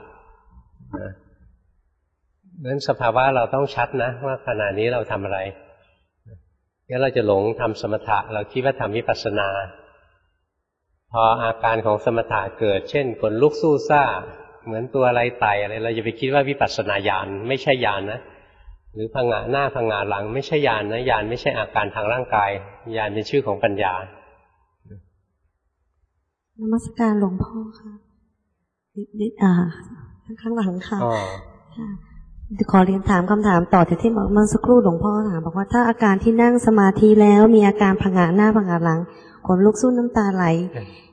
นั้นสภาวะเราต้องชัดนะว่าขณะนี้เราทำอะไรงั้นเราจะหลงทำสมถะเราคิดว่าทำวิปัสสนาพออาการของสมถะเกิดเช่นขนลุกสู้ซ่าเหมือนตัวอะไรไต่อะไรเราจะไปคิดว่าวิปัสสนาญาณไม่ใช่ญาณนะหรือผงะหน้าผงะหลังไม่ใช่ญาณนะญาณไม่ใช่อาการทางร่างกายญาณเป็นชื่อของปัญญานมัสการหลวงพ่อค่ะข้างหลังค่ะขอเรียนถามคำถามต่อจากที่เมื่อสักครู่หลวงพ่อถามบอกว่าถ้าอาการที่นั่งสมาธิแล้วมีอาการผงะหน้าผงะหลังขนลุกสู้น้ำตาไหล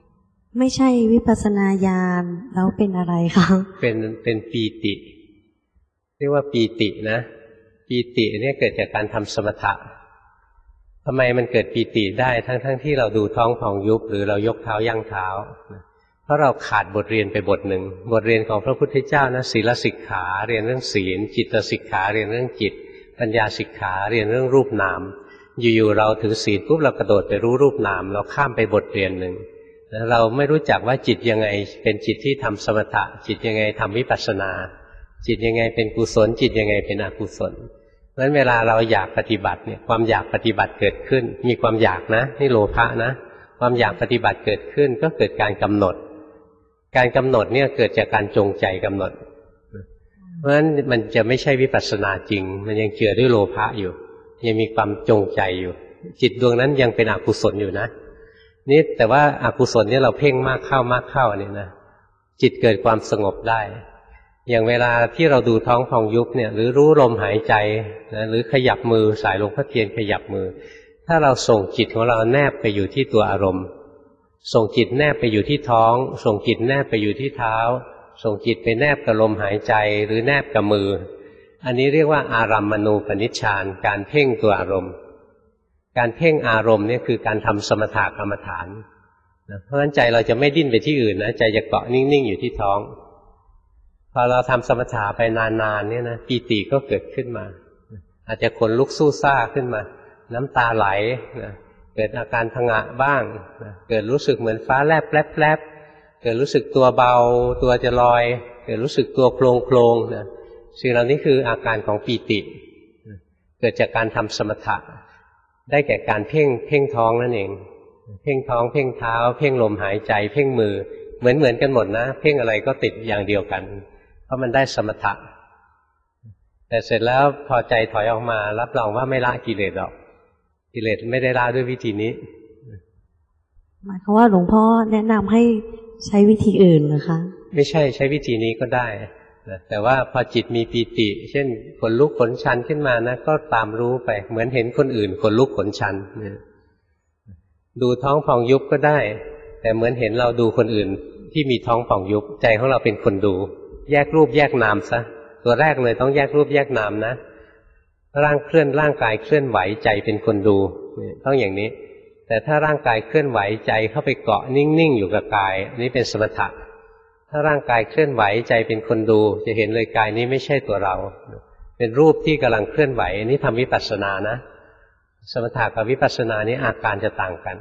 ไม่ใช่วิปัสสนาญาณแล้วเป็นอะไรคะเป็นปีติเรียกว่าปีตินะปีติเนี่ยเกิดจากการทำสมถะทำไมมันเกิดปีติได้ทั้งที่เราดูท้องพองยุบหรือเรายกเท้าย่างเท้าเพราะเราขาดบทเรียนไปบทหนึ่งบทเรียนของพระพุทธเจ้านะศีลสิกขาเรียนเรื่องศีลจิตสิกขาเรียนเรื่องจิตปัญญาสิกขาเรียนเรื่องรูปนามอยู่ๆเราถือศีลปุ๊บเรากระโดดไปรู้รูปนามเราข้ามไปบทเรียนหนึ่งเราไม่รู้จักว่าจิตยังไงเป็นจิตที่ทำสมถะจิตยังไงทำวิปัสสนาจิตยังไงเป็นกุศลจิตยังไงเป็นอกุศลเพราะฉะนั้นเวลาเราอยากปฏิบัติเนี่ยความอยากปฏิบัติเกิดขึ้นมีความอยากนะนี่โลภะนะความอยากปฏิบัติเกิดขึ้นก็เกิดการกำหนดการกำหนดเนี่ยเกิดจากการจงใจกำหนดเพราะฉะนั้นมันจะไม่ใช่วิปัสสนาจริงมันยังเจือด้วยโลภะอยู่ยังมีความจงใจอยู่จิตดวงนั้นยังเป็นอกุศลอยู่นะนี่แต่ว่าอากุศลเนี่ยเราเพ่งมากเข้าเนี่ยนะจิตเกิดความสงบได้อย่างเวลาที่เราดูท้องพองยุบเนี่ยหรือรู้ลมหายใจนะหรือขยับมือสายหลวงพ่อเทียนขยับมือถ้าเราส่งจิตของเราแนบไปอยู่ที่ตัวอารมณ์ส่งจิตแนบไปอยู่ที่ท้องส่งจิตแนบไปอยู่ที่เท้าส่งจิตไปแนบกับลมหายใจหรือแนบกับมืออันนี้เรียกว่าอารัมมณูปนิชฌานการเพ่งตัวอารมณ์การเพ่งอารมณ์เนี่ยคือการทำสมถะกรรมฐานเพราะฉะนั้นใจเราจะไม่ดิ้นไปที่อื่นนะใจจะเกาะนิ่งๆอยู่ที่ท้องพอเราทำสมถะไปนานๆเนี่ยนะปีติก็เกิดขึ้นมาอาจจะขนลุกสู้ซ่าขึ้นมาน้ำตาไหลนะเกิดอาการผงะบ้างนะเกิดรู้สึกเหมือนฟ้าแลบแลบเกิดรู้สึกตัวเบาตัวจะลอยเกิดรู้สึกตัวโครงๆนะสิ่งเหล่านี้คืออาการของปีติเกิดจากการทำสมถะได้แก่การเพ่งท้องนั่นเองเพ่งท้องเพ่งเท้าเพ่งลมหายใจเพ่งมือเหมือนกันหมดนะเพ่งอะไรก็ติดอย่างเดียวกันเพราะมันได้สมถะแต่เสร็จแล้วพอใจถอยออกมารับรองว่าไม่ละกิเลสหรอกกิเลสไม่ได้ละด้วยวิธีนี้หมายความว่าหลวงพ่อแนะนำให้ใช้วิธีอื่นนะคะไม่ใช่ใช้วิธีนี้ก็ได้แต่ว่าพอจิตมีปีติเช่นขนลุกขนชันขึ้นมานะก็ตามรู้ไปเหมือนเห็นคนอื่นขนลุกขนชันดูท้องพองยุบก็ได้แต่เหมือนเห็นเราดูคนอื่นที่มีท้องพองยุบใจของเราเป็นคนดูแยกรูปแยกนามซะตัวแรกเลยต้องแยกรูปแยกนามนะร่างกายเคลื่อนไหวใจเป็นคนดูต้องอย่างนี้แต่ถ้าร่างกายเคลื่อนไหวใจเข้าไปเกาะนิ่งๆอยู่กับกายนี่เป็นสมถะถ้าร่างกายเคลื่อนไหวใจเป็นคนดูจะเห็นเลยกายนี้ไม่ใช่ตัวเราเป็นรูปที่กำลังเคลื่อนไหวนี่ทำวิปัสสนานะสมถะกับวิปัสสนานี้อาการจะต่างกัน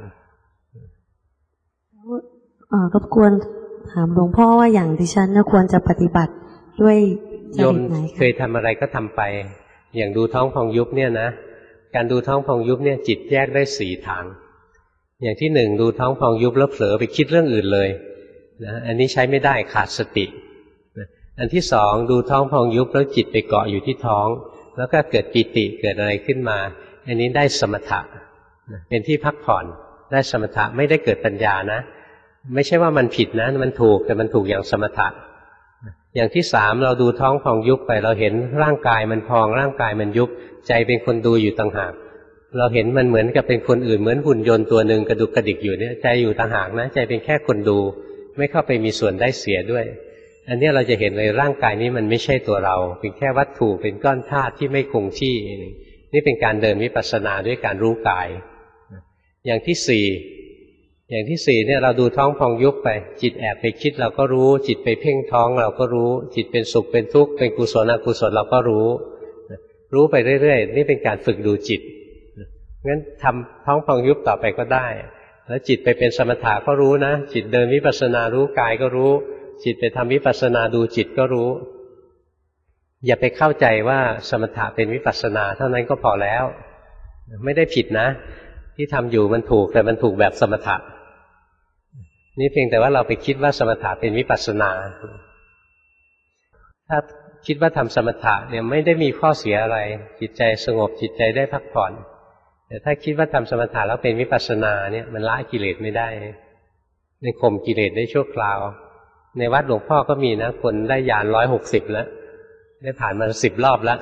รบกวนถามหลวงพ่อว่าอย่างดิฉันควรจะปฏิบัติด้วยจริตไหนคะเคยทำอะไรก็ทำไปอย่างดูท้องพองยุบเนี่ยนะการดูท้องพองยุบเนี่ยจิตแยกได้4ทางอย่างที่1ดูท้องพองยุบแล้วเผลอไปคิดเรื่องอื่นเลยนะอันนี้ใช้ไม่ได้ขาดสติอันที่2ดูท้องพองยุบแล้วจิตไปเกาะอยู่ที่ท้องแล้วก็เกิดปิติเกิดอะไรขึ้นมาอันนี้ได้สมถะเป็นที่พักผ่อนได้สมถะไม่ได้เกิดปัญญานะไม่ใช่ว่ามันผิดนะมันถูกแต่มันถูกอย่างสมถะอย่างที่3เราดูท้องพองยุบไปเราเห็นร่างกายมันพองร่างกายมันยุบใจเป็นคนดูอยู่ต่างหากเราเห็นมันเหมือนกับเป็นคนอื่นเหมือนหุ่นยนต์ตัวหนึ่งกระดุกกระดิกอยู่เนี่ยใจอยู่ต่างหากนะใจเป็นแค่คนดูไม่เข้าไปมีส่วนได้เสียด้วยอันนี้เราจะเห็นเลยร่างกายนี้มันไม่ใช่ตัวเราเป็นแค่วัตถุเป็นก้อนธาตุที่ไม่คงที่นี่เป็นการเดินวิปัสสนาด้วยการรู้กายอย่างที่4เนี่ยเราดูท้องพองยุบไปจิตแอบไปคิดเราก็รู้จิตไปเพ่งท้องเราก็รู้จิตเป็นสุขเป็นทุกข์เป็นกุศลอกุศลเราก็รู้ไปเรื่อยๆนี่เป็นการฝึกดูจิตงั้นทำท้องพองยุบต่อไปก็ได้แล้วจิตไปเป็นสมถะก็รู้นะจิตเดินวิปัสสนารู้กายก็รู้จิตไปทำวิปัสสนาดูจิตก็รู้อย่าไปเข้าใจว่าสมถะเป็นวิปัสสนาเท่านั้นก็พอแล้วไม่ได้ผิดนะที่ทำอยู่มันถูกแต่มันถูกแบบสมถะนี่เพียงแต่ว่าเราไปคิดว่าสมถะเป็นวิปัสสนาถ้าคิดว่าทำสมถะเนี่ยไม่ได้มีข้อเสียอะไรจิตใจสงบจิตใจได้พักผ่อนแต่ถ้าคิดว่าทำสมถะแล้วเป็นวิปัสสนาเนี่ยมันละกิเลสไม่ได้ในข่มกิเลสได้ชั่วคราวในวัดหลวงพ่อก็มีนะคนได้ญาณ160แล้วได้ผ่านมา10 รอบแล้ว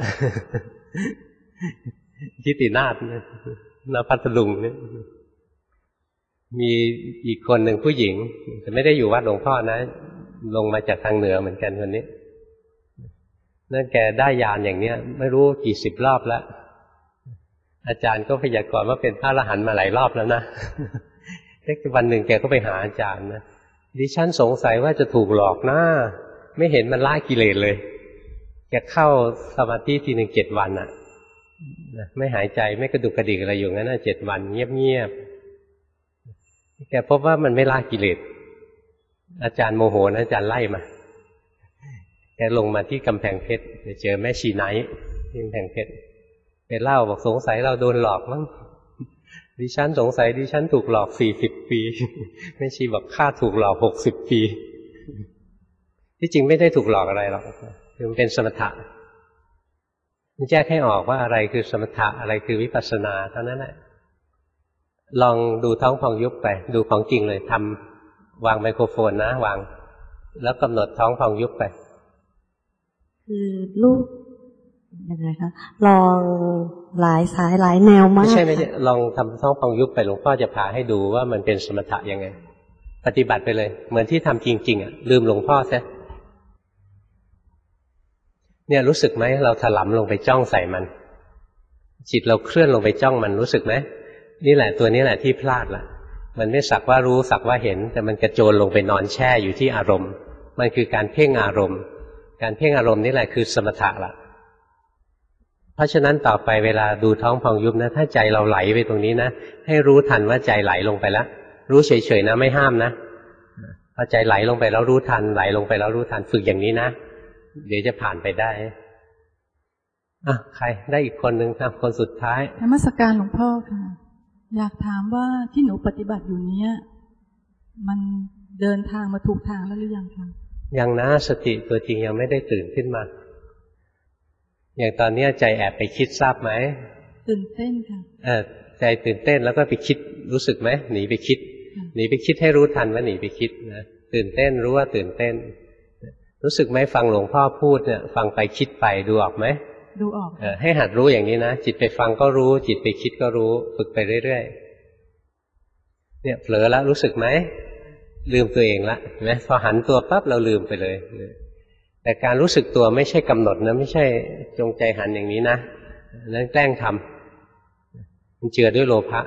ทิฏฐินาถนพัทลุงเนี่ยมีอีกคนหนึ่งผู้หญิงแต่ไม่ได้อยู่วัดหลวงพ่อนะลงมาจากทางเหนือเหมือนกันคนนี้นั่นแกได้ญาณอย่างเนี้ยไม่รู้กี่สิบรอบแล้วอาจารย์ก็พยากรณ์ว่าเป็นพระอรหันต์มาหลายรอบแล้วนะวันหนึ่งแกก็ไปหาอาจารย์นะดิฉันสงสัยว่าจะถูกหลอกนะไม่เห็นมันละกิเลสเลยแกเข้าสมาธิทีหนึ่ง7 วันอะไม่หายใจไม่กระดุกกระดิกอะไรอยู่งั้นนะ7 วันเงียบแกพบว่ามันไม่ละกิเลสอาจารย์โมโหนะอาจารย์ไล่มาแกลงมาที่กำแพงเพชรไปเจอแม่ชีไนท์ที่กำแพงเพชรไปเล่าบอกสงสัยเราโดนหลอกมั้งดิฉันสงสัยดิฉันถูกหลอก40 ปีแม่ชีบอกข้าถูกหลอก60 ปีที่จริงไม่ได้ถูกหลอกอะไรหรอกคือมันเป็นสมถะมันแยกให้ออกว่าอะไรคือสมถะอะไรคือวิปัสสนาเท่านั้นแหละลองดูท้องพองยุบไปดูของจริงเลยทำวางไมโครโฟนนะวางแล้วกำหนดท้องพองยุบไปคือลูกยังไงคะลองหลายสายหลายแนวมากไม่ใช่ลองทำท้องพองยุบไปหลวงพ่อจะพาให้ดูว่ามันเป็นสมถะยังไงปฏิบัติไปเลยเหมือนที่ทำจริงๆอ่ะลืมหลวงพ่อซะเนี่ยรู้สึกไหมเราถลำลงไปจ้องใส่มันจิตเราเคลื่อนลงไปจ้องมันรู้สึกไหมนี่แหละตัวนี้แหละที่พลาดละมันไม่สักว่ารู้สักว่าเห็นแต่มันกระโจนลงไปนอนแช่อยู่ที่อารมณ์มันคือการเพ่งอารมณ์การเพ่งอารมณ์นี่แหละคือสมถะละเพราะฉะนั้นต่อไปเวลาดูท้องพองยุบนะถ้าใจเราไหลไปตรงนี้นะให้รู้ทันว่าใจไหลลงไปแล้วรู้เฉยๆนะไม่ห้ามนะพอใจไหลลงไปแล้วรู้ทันไหลลงไปแล้วรู้ทันฝึกอย่างนี้นะเดี๋ยวจะผ่านไปได้ใครได้อีกคนหนึ่งครับคนสุดท้ายนมัสการหลวงพ่อค่ะอยากถามว่าที่หนูปฏิบัติอยู่เนี้ยมันเดินทางมาถูกทางแล้วหรือยังคะยังนะสติตัวจริงยังไม่ได้ตื่นขึ้นมาอย่างตอนนี้ใจแอบไปคิดทราบไหมตื่นเต้นค่ะใจตื่นเต้นแล้วก็ไปคิดรู้สึกไหมหนีไปคิดหนีไปคิดให้รู้ทันว่าหนีไปคิดนะตื่นเต้นรู้ว่าตื่นเต้นรู้สึกไหมฟังหลวงพ่อพูดเนี่ยฟังไปคิดไปดูออกไหมดูออกให้หัดรู้อย่างนี้นะจิตไปฟังก็รู้จิตไปคิดก็รู้ฝึกไปเรื่อยๆเนี่ยเผลอแล้วรู้สึกไหมลืมตัวเองละเห็นไหมพอหันตัวปั๊บเราลืมไปเลยแต่การรู้สึกตัวไม่ใช่กำหนดนะไม่ใช่จงใจหันอย่างนี้นะนั่นแกล้งทำมันเจือด้วยโลภะ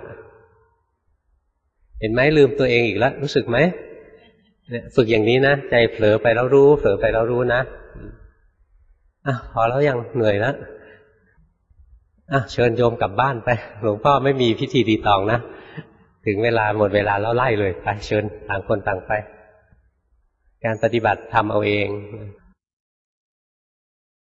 เห็นไหมลืมตัวเองอีกแล้วรู้สึกไหมเนี่ยฝึกอย่างนี้นะใจเผลอไปแล้วรู้เผลอไปแล้วรู้นะพอแล้วยังเหนื่อยแล้วเชิญโยมกลับบ้านไปหลวงพ่อไม่มีพิธีรีตองนะถึงเวลาหมดเวลาแล้วไล่เลยไปเชิญต่างคนต่างไปการปฏิบัติทำเอาเอง